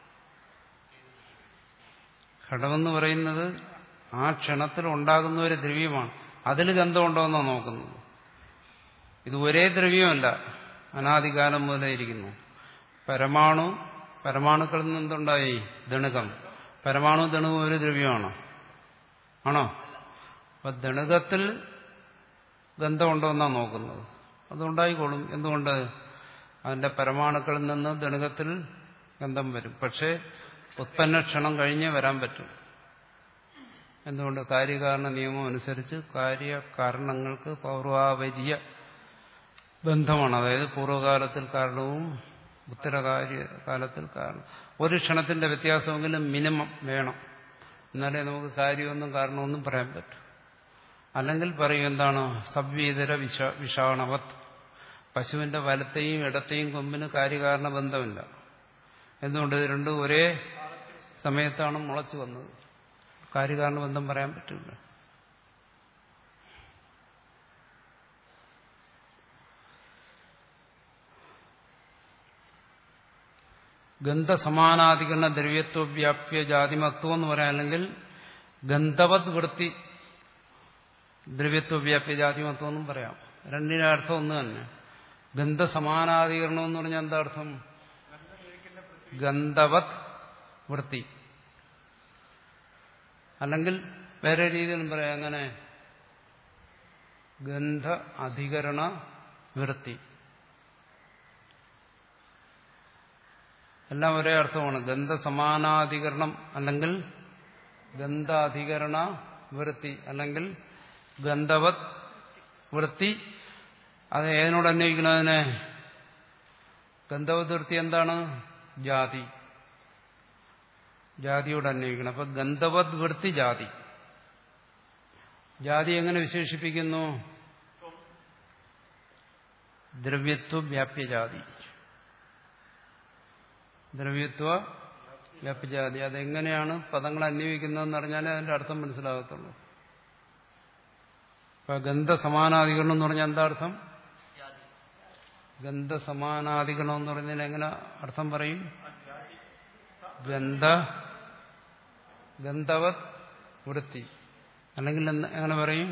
ഘടമെന്ന് പറയുന്നത് ആ ക്ഷണത്തിൽ ഉണ്ടാകുന്ന ഒരു ദ്രവ്യമാണ്. അതിൽ ഗന്ധമുണ്ടോ എന്നാണ് നോക്കുന്നത്. ഇത് ഒരേ ദ്രവ്യമല്ല, അനാദികാലം മുതലേ ഇരിക്കുന്നു. പരമാണു, പരമാണുക്കളിൽ നിന്നെന്തുണ്ടായി? ദണുകം. പരമാണു ദണുവും ഒരു ദ്രവ്യമാണോ? ആണോ? അപ്പൊ ദണുകത്തിൽ ഗന്ധമുണ്ടോ എന്നാണ് നോക്കുന്നത്. അതുണ്ടായിക്കോളും. എന്തുകൊണ്ട്? അതിന്റെ പരമാണുക്കളിൽ നിന്ന് ദണുകത്തിൽ ഗന്ധം വരും. പക്ഷേ ഉത്പന്ന ക്ഷണം കഴിഞ്ഞേ വരാൻ പറ്റും. എന്തുകൊണ്ട്? കാര്യകാരണ നിയമം അനുസരിച്ച് കാര്യകാരണങ്ങൾക്ക് പൗർവാപര്യ ബന്ധമാണ്. അതായത് പൂർവ്വകാലത്തിൽ കാരണവും ഉത്തരകാലത്തിൽ കാരണം. ഒരു ക്ഷണത്തിന്റെ വ്യത്യാസമെങ്കിലും മിനിമം വേണം. എന്നാലേ നമുക്ക് കാര്യമൊന്നും കാരണമൊന്നും പറയാൻ പറ്റും. അല്ലെങ്കിൽ പറയും എന്താണ്? സവ്വീതര വിഷ വിഷാണവത്. പശുവിന്റെ വലത്തെയും ഇടത്തെയും കൊമ്പിന് കാര്യകാരണ ബന്ധമില്ല. എന്തുകൊണ്ട്? ഇത് രണ്ടും ഒരേ സമയത്താണ് മുളച്ചു വന്നത്. കാര്യകാരണ ബന്ധം പറയാൻ പറ്റില്ല. ഗന്ധസമാനാധികരണ ദ്രവ്യത്വ വ്യാപ്യ ജാതിമത്വം എന്ന് പറയാം. അല്ലെങ്കിൽ ഗന്ധവത് വൃത്തി ദ്രവ്യത്വ വ്യാപ്യ ജാതിമത്വം എന്നും പറയാം. രണ്ടിന്റെ അർത്ഥം ഒന്ന് തന്നെ. ഗന്ധസമാനാധികരണം എന്ന് പറഞ്ഞാൽ എന്താ അർത്ഥം? ഗന്ധവത് വൃത്തി. അല്ലെങ്കിൽ വേറെ രീതിയിലും പറയാം. അങ്ങനെ ഗന്ധ അധികരണ വൃത്തി. എല്ലാം ഒരേ അർത്ഥമാണ്. ഗന്ധസമാനാധികരണം അല്ലെങ്കിൽ ഗന്ധാധികരണ വൃത്തി അല്ലെങ്കിൽ ഗന്ധവത് വൃത്തി. അത് ഏതിനോട് അന്വയിക്കണം? അതിനെ ഗന്ധവത് വൃത്തി എന്താണ്? ജാതി. ജാതിയോട് അന്വയിക്കണം. അപ്പൊ ഗന്ധവത് വൃത്തി ജാതി. ജാതി എങ്ങനെ വിശേഷിപ്പിക്കുന്നു? ദ്രവ്യത്വ വ്യാപ്യജാതി. ദ്രവ്യത്വ വ്യാപ്യജാതി. അതെങ്ങനെയാണ് പദങ്ങൾ അന്വയിക്കുന്നതെന്ന് അറിഞ്ഞാലേ അതിന്റെ അർത്ഥം മനസ്സിലാകത്തുള്ളൂ. ഇപ്പൊ ഗന്ധസമാനാധികരണം എന്ന് പറഞ്ഞാൽ എന്താ അർത്ഥം? ഗന്ധസമാനാധികരണം എന്ന് പറയുന്നതിന് എങ്ങനെ അർത്ഥം പറയും? ഗന്ധ ഗന്ധവത് വൃത്തി. അല്ലെങ്കിൽ എങ്ങനെ പറയും?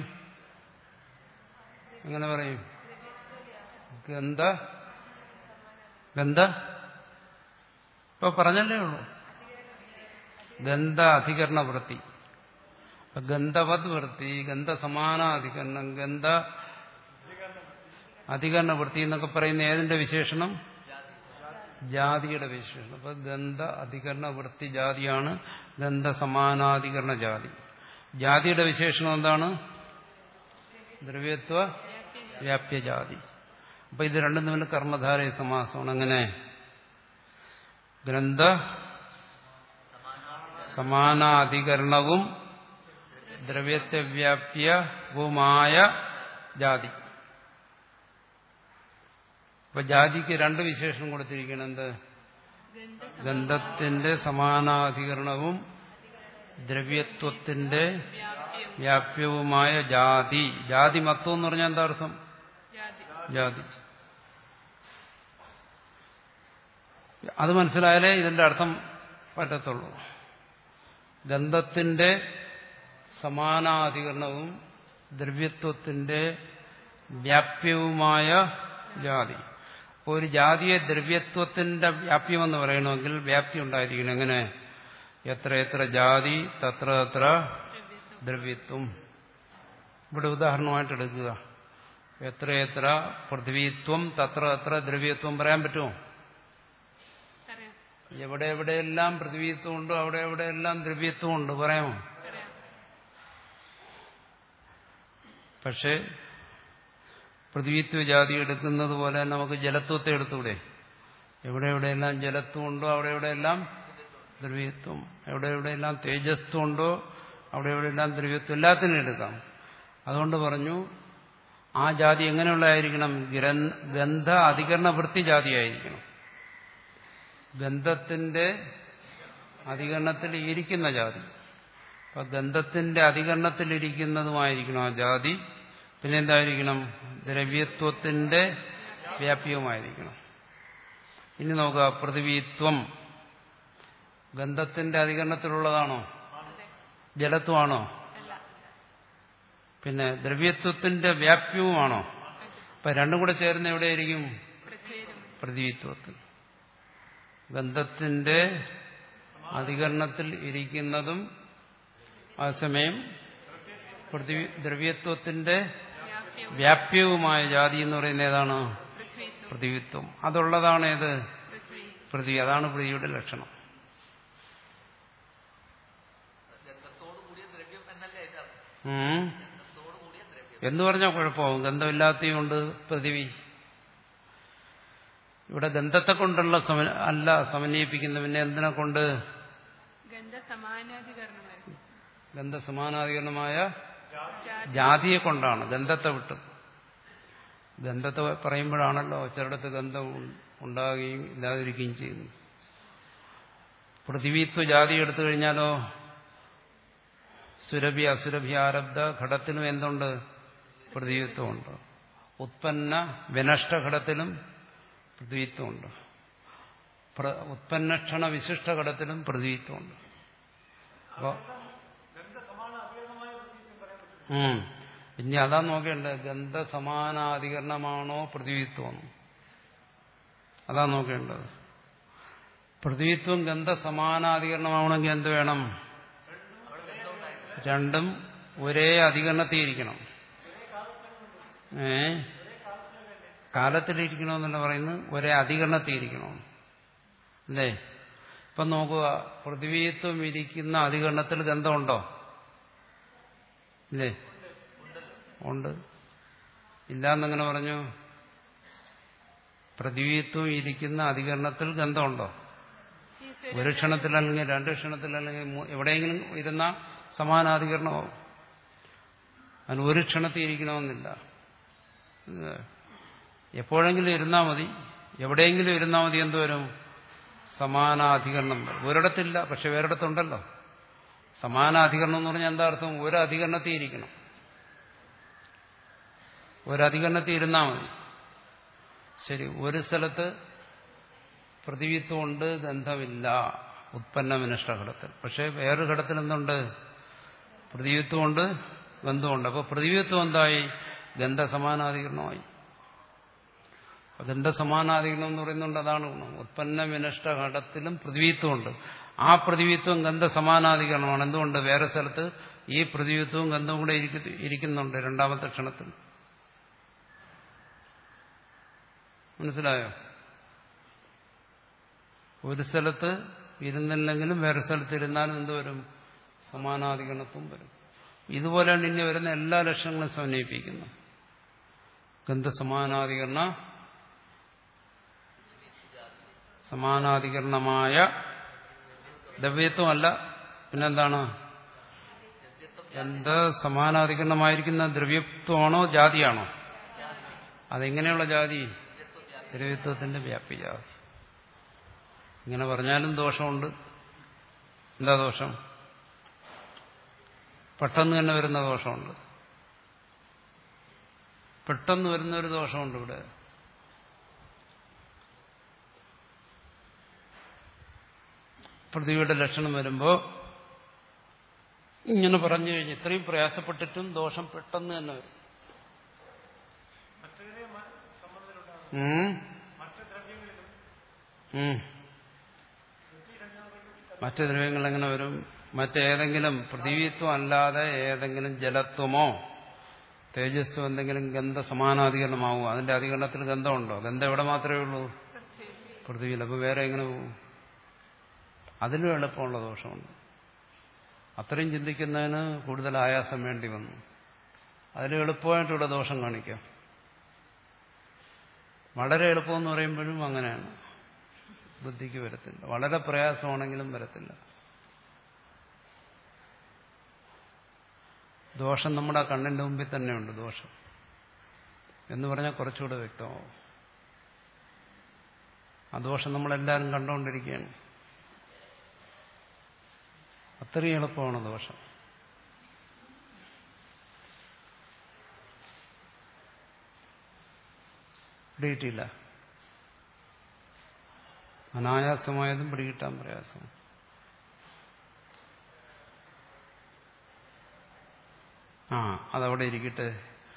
എങ്ങനെ പറയും? ഗന്ധ ഗന്ധ ഇപ്പൊ പറഞ്ഞല്ലേ ഉള്ളൂ. ഗന്ധ അധികരണ വൃത്തി. ഗന്ധവത് വൃത്തി, ഗന്ധസമാനാധികരണം, ഗന്ധ അധികരണ വൃത്തി എന്നൊക്കെ പറയുന്ന ഏതിന്റെ വിശേഷണം? ജാതിയുടെ വിശേഷണം. അപ്പൊ ഗന്ധ അധികരണ വൃത്തി ജാതിയാണ് ഗന്ധസമാനാധികരണ ജാതി. ജാതിയുടെ വിശേഷണം എന്താണ്? ദ്രവ്യത്വ വ്യാപ്യജാതി. അപ്പൊ ഇത് രണ്ടും തമ്മിൽ കർമ്മധാരയ സമാസമാണ്. അങ്ങനെ ഗ്രന്ഥ സമാനാധികരണവും ദ്രവ്യത്തെ വ്യാപ്യവുമായ ജാതി. അപ്പൊ ജാതിക്ക് രണ്ട് വിശേഷണം കൊടുത്തിരിക്കണം. എന്ത്? ഗന്ധത്തിന്റെ സമാനാധികരണവും ദ്രവ്യത്വത്തിന്റെ വ്യാപ്യവുമായ ജാതി. ജാതി മത്വം എന്ന് പറഞ്ഞാൽ എന്താ അർത്ഥം? ജാതി. അത് മനസ്സിലായാലേ ഇതിന്റെ അർത്ഥം പറ്റത്തുള്ളൂ. ഗന്ധത്തിന്റെ സമാനാധികരണവും ദ്രവ്യത്വത്തിന്റെ വ്യാപ്യവുമായ ജാതി. അപ്പോൾ ഒരു ജാതിയെ ദ്രവ്യത്വത്തിന്റെ വ്യാപ്യമെന്ന് പറയണമെങ്കിൽ വ്യാപ്തി ഉണ്ടായിരിക്കണം. എങ്ങനെ? എത്ര എത്ര ജാതി തത്ര തത്ര ദ്രവ്യത്വം. ഇവിടെ ഉദാഹരണമായിട്ട് എടുക്കുക. എത്ര എത്ര പൃഥ്വിത്വം തത്ര തത്ര ദ്രവ്യത്വം പറയാൻ പറ്റുമോ? എവിടെ എവിടെയെല്ലാം പൃഥ്വിത്വം ഉണ്ടോ അവിടെ എവിടെയെല്ലാം ദ്രവ്യത്വം ഉണ്ട് പറയാമോ? പക്ഷേ പൃഥ്വിത്വ ജാതി എടുക്കുന്നത് പോലെ നമുക്ക് ജലത്വത്തെ എടുത്തൂടെ? എവിടെ എവിടെയെല്ലാം ജലത്വം ഉണ്ടോ അവിടെ എവിടെയെല്ലാം ദ്രവ്യത്വം, എവിടെ എവിടെയെല്ലാം തേജസ്വം ഉണ്ടോ അവിടെ എവിടെയെല്ലാം ദ്രവ്യത്വം, എല്ലാത്തിനും എടുക്കാം. അതുകൊണ്ട് പറഞ്ഞു ആ ജാതി എങ്ങനെയുള്ളതായിരിക്കണം? ഗന്ധ അധികരണ വൃത്തി ജാതിയായിരിക്കണം. ഗന്ധത്തിന്റെ അധികരണത്തിൽ ഇരിക്കുന്ന ജാതി. അപ്പൊ ഗന്ധത്തിന്റെ അധികരണത്തിൽ ഇരിക്കുന്നതുമായിരിക്കണം ആ ജാതി. പിന്നെ എന്തായിരിക്കണം? ദ്രവ്യത്വത്തിന്റെ വ്യാപ്യവുമായിരിക്കണം. ഇനി നോക്കുക, പൃഥ്വിത്വം ഗന്ധത്തിന്റെ അധികരണത്തിലുള്ളതാണോ? ജലത്വമാണോ? പിന്നെ ദ്രവ്യത്വത്തിന്റെ വ്യാപ്യവുമാണോ? അപ്പൊ രണ്ടും കൂടെ ചേർന്ന് എവിടെയായിരിക്കും? പൃഥ്വിത്വത്തിൽ. ഗന്ധത്തിന്റെ അധികരണത്തിൽ ഇരിക്കുന്നതും അതേസമയം പൃഥ്വി ദ്രവ്യത്വത്തിന്റെ വ്യാപ്യവുമായ ജാതി എന്ന് പറയുന്നത് ഏതാണ്? പൃഥ്വിത്വം. അതുള്ളതാണ് ഏത്? പൃഥ്വി. അതാണ് പൃഥ്വിയുടെ ലക്ഷണം. എന്ന് പറഞ്ഞാൽ കുഴപ്പമാവും. ഗന്ധമില്ലാത്തതുകൊണ്ട് പൃഥ്വി. ഇവിടെ ഗന്ധത്തെ കൊണ്ടുള്ള അല്ല സമന്വയിപ്പിക്കുന്ന, പിന്നെ എന്തിനെ കൊണ്ട്? ഗന്ധസമാനാധികരണമായ ജാതിയെ കൊണ്ടാണ്, ഗന്ധത്തെ വിട്ട്. ഗന്ധത്തെ പറയുമ്പോഴാണല്ലോ ചിലടത്ത് ഗന്ധം ഉണ്ടാകുകയും ഇല്ലാതിരിക്കുകയും ചെയ്യുന്നു. പൃഥ്വിത്വ ജാതി എടുത്തു കഴിഞ്ഞാലോ സുരഭി അസുരഭി ആരബ്ധ ഘടത്തിലും എന്തുണ്ട്? പൃഥ്വിത്വമുണ്ട്. ഉത്പന്ന വിനഷ്ട ഘടത്തിലും പൃഥ്വിത്വമുണ്ട്. ഉത്പന്നക്ഷണ വിശിഷ്ട ഘടത്തിലും പൃഥ്വിത്വമുണ്ട്. അപ്പോ ഇനി അതാ നോക്കേണ്ടത്. ഗന്ധസമാനാധികരണമാണോ പൃഥ്വിത്വം? അതാ നോക്കേണ്ടത്. പൃഥ്വിത്വം ഗന്ധസമാനാധികരണമാവണമെങ്കിൽ എന്ത് വേണം? രണ്ടും ഒരേ അധികരണത്തിയിരിക്കണം. ഏ കാലത്തിലിരിക്കണമെന്നല്ല പറയുന്നത്, ഒരേ അധികരണത്തിയിരിക്കണം. അല്ലേ? ഇപ്പം നോക്കുക, പൃഥ്വിത്വം ഇരിക്കുന്ന അധികരണത്തിൽ ഗന്ധമുണ്ടോ? ഇല്ലേ? ഉണ്ട്. ഇല്ലാന്നെങ്ങനെ പറഞ്ഞു? പൃഥ്വിത്വം ഇരിക്കുന്ന അധികരണത്തിൽ ഗന്ധമുണ്ടോ? ഒരു ക്ഷണത്തിലല്ലെങ്കിൽ രണ്ട് ക്ഷണത്തിലല്ലെങ്കിൽ എവിടെയെങ്കിലും ഇരുന്ന സമാനാധികരണമാവും. അതിന് ഒരു ക്ഷണത്തിൽ ഇരിക്കണമെന്നില്ല. എപ്പോഴെങ്കിലും ഇരുന്നാൽ മതി, എവിടെയെങ്കിലും ഇരുന്നാൽ മതി. എന്തുവരും? സമാനാധികരണം. ഒരിടത്തില്ല, പക്ഷെ വേറിടത്തുണ്ടല്ലോ. സമാനാധികരണം എന്ന് പറഞ്ഞാൽ എന്താ അർത്ഥം? ഒരു അധികരണത്തിൽ ഇരിക്കണം. ഒരധികരണത്തിൽ ഇരുന്നാൽ മതി. ശരി, ഒരു സ്ഥലത്ത് പൃഥ്വിത്വമുണ്ട്, ഗന്ധമില്ല, ഉത്പന്ന വിനഷ്ട ഘടത്തിൽ. പക്ഷെ വേറൊരു ഘടത്തിൽ എന്തുണ്ട്? പൃഥ്വിത്വമുണ്ട്, ഗന്ധമുണ്ട്. അപ്പോൾ പൃഥ്വിത്വം എന്തായി? ഗന്ധസമാനാധികരണമായി. ഗന്ധസമാനാധികരണം എന്ന് പറയുന്നുണ്ട്. അതാണ് ഗുണം. ഉത്പന്ന വിനഷ്ട ഘടത്തിലും പൃഥ്വിത്വമുണ്ട്. ആ പൃഥ്വിത്വം ഗന്ധസമാനാധികരണമാണ്. എന്തുകൊണ്ട്? വേറെ സ്ഥലത്ത് ഈ പൃഥ്വിത്വവും ഗന്ധവും കൂടെ ഇരിക്കുന്നുണ്ട് രണ്ടാമത്തെ ക്ഷണത്തിൽ. മനസ്സിലായോ? ഒരു സ്ഥലത്ത് ഇരുന്നില്ലെങ്കിലും വേറെ സ്ഥലത്ത് ഇരുന്നാലും എന്തുവരും? സമാനാധികരണത്വം വരും. ഇതുപോലെയാണ് ഇനി വരുന്ന എല്ലാ ലക്ഷണങ്ങളും സമന്വയിപ്പിക്കുന്നത്. ഗന്ധസമാനാധികരണ സമാനാധികരണമായ ദ്രവ്യത്വമല്ല, പിന്നെന്താണ്? എന്ത് സമാനാധികരണമായിരിക്കുന്ന ദ്രവ്യത്വമാണോ ജാതിയാണോ? അതെങ്ങനെയുള്ള ജാതി? ദ്രവ്യത്വത്തിന്റെ വ്യാപ്തി ജാതി. ഇങ്ങനെ പറഞ്ഞാലും ദോഷമുണ്ട്. എന്താ ദോഷം? പെട്ടെന്ന് തന്നെ വരുന്ന ദോഷമുണ്ട്. പെട്ടെന്ന് വരുന്ന ഒരു ദോഷമുണ്ട് ഇവിടെ. പൃഥ്വിയുടെ ലക്ഷണം വരുമ്പോൾ ഇങ്ങനെ പറഞ്ഞു കഴിഞ്ഞ് ഇത്രയും പ്രയാസപ്പെട്ടിട്ടും ദോഷം പെട്ടെന്ന് തന്നെ വരും. മറ്റ് ദ്രവ്യങ്ങൾ എങ്ങനെ വരും? മറ്റേതെങ്കിലും പൃഥ്വിത്വം അല്ലാതെ ഏതെങ്കിലും ജലത്വമോ തേജസ്വോ എന്തെങ്കിലും ഗന്ധ സമാനാധികരണമാവും. അതിന്റെ അധികരണത്തിൽ ഗന്ധമുണ്ടോ? ഗന്ധം എവിടെ മാത്രമേ ഉള്ളൂ? പൃഥ്വിയിൽ. അപ്പൊ വേറെ എങ്ങനെ പോകും? അതിലും എളുപ്പമുള്ള ദോഷമുണ്ട്. അത്രയും ചിന്തിക്കുന്നതിന് കൂടുതൽ ആയാസം വേണ്ടി വന്നു. അതിൽ എളുപ്പമായിട്ടുള്ള ദോഷം കാണിക്കാം. വളരെ എളുപ്പമെന്ന് പറയുമ്പോഴും അങ്ങനെയാണ്, ബുദ്ധിക്ക് വരത്തില്ല. വളരെ പ്രയാസമാണെങ്കിലും വരത്തില്ല. ദോഷം നമ്മുടെ കണ്ണിന്റെ മുമ്പിൽ തന്നെയുണ്ട്. ദോഷം എന്ന് പറഞ്ഞാൽ കുറച്ചുകൂടെ വ്യക്തമാവും. ആ ദോഷം നമ്മളെല്ലാവരും കണ്ടുകൊണ്ടിരിക്കുകയാണ്. അത്രയും എളുപ്പമാണ് ദോഷം. പിടികിട്ടില്ല. അനായാസമായതും പിടികിട്ടാൻ പ്രയാസം. ആ അതവിടെ ഇരിക്കട്ടെ.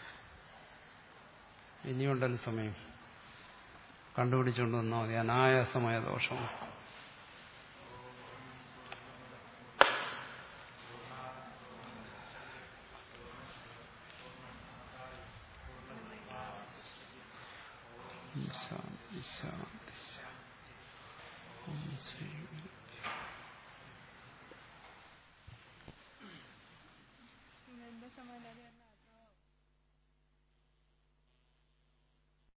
ഇനിയുണ്ടല്ലോ സമയം. കണ്ടുപിടിച്ചുകൊണ്ട് വന്നാൽ മതി അനായാസമായ ദോഷം. ശാന്തി ശാന്തി ശാന്തി. എന്താ സമാധാനം?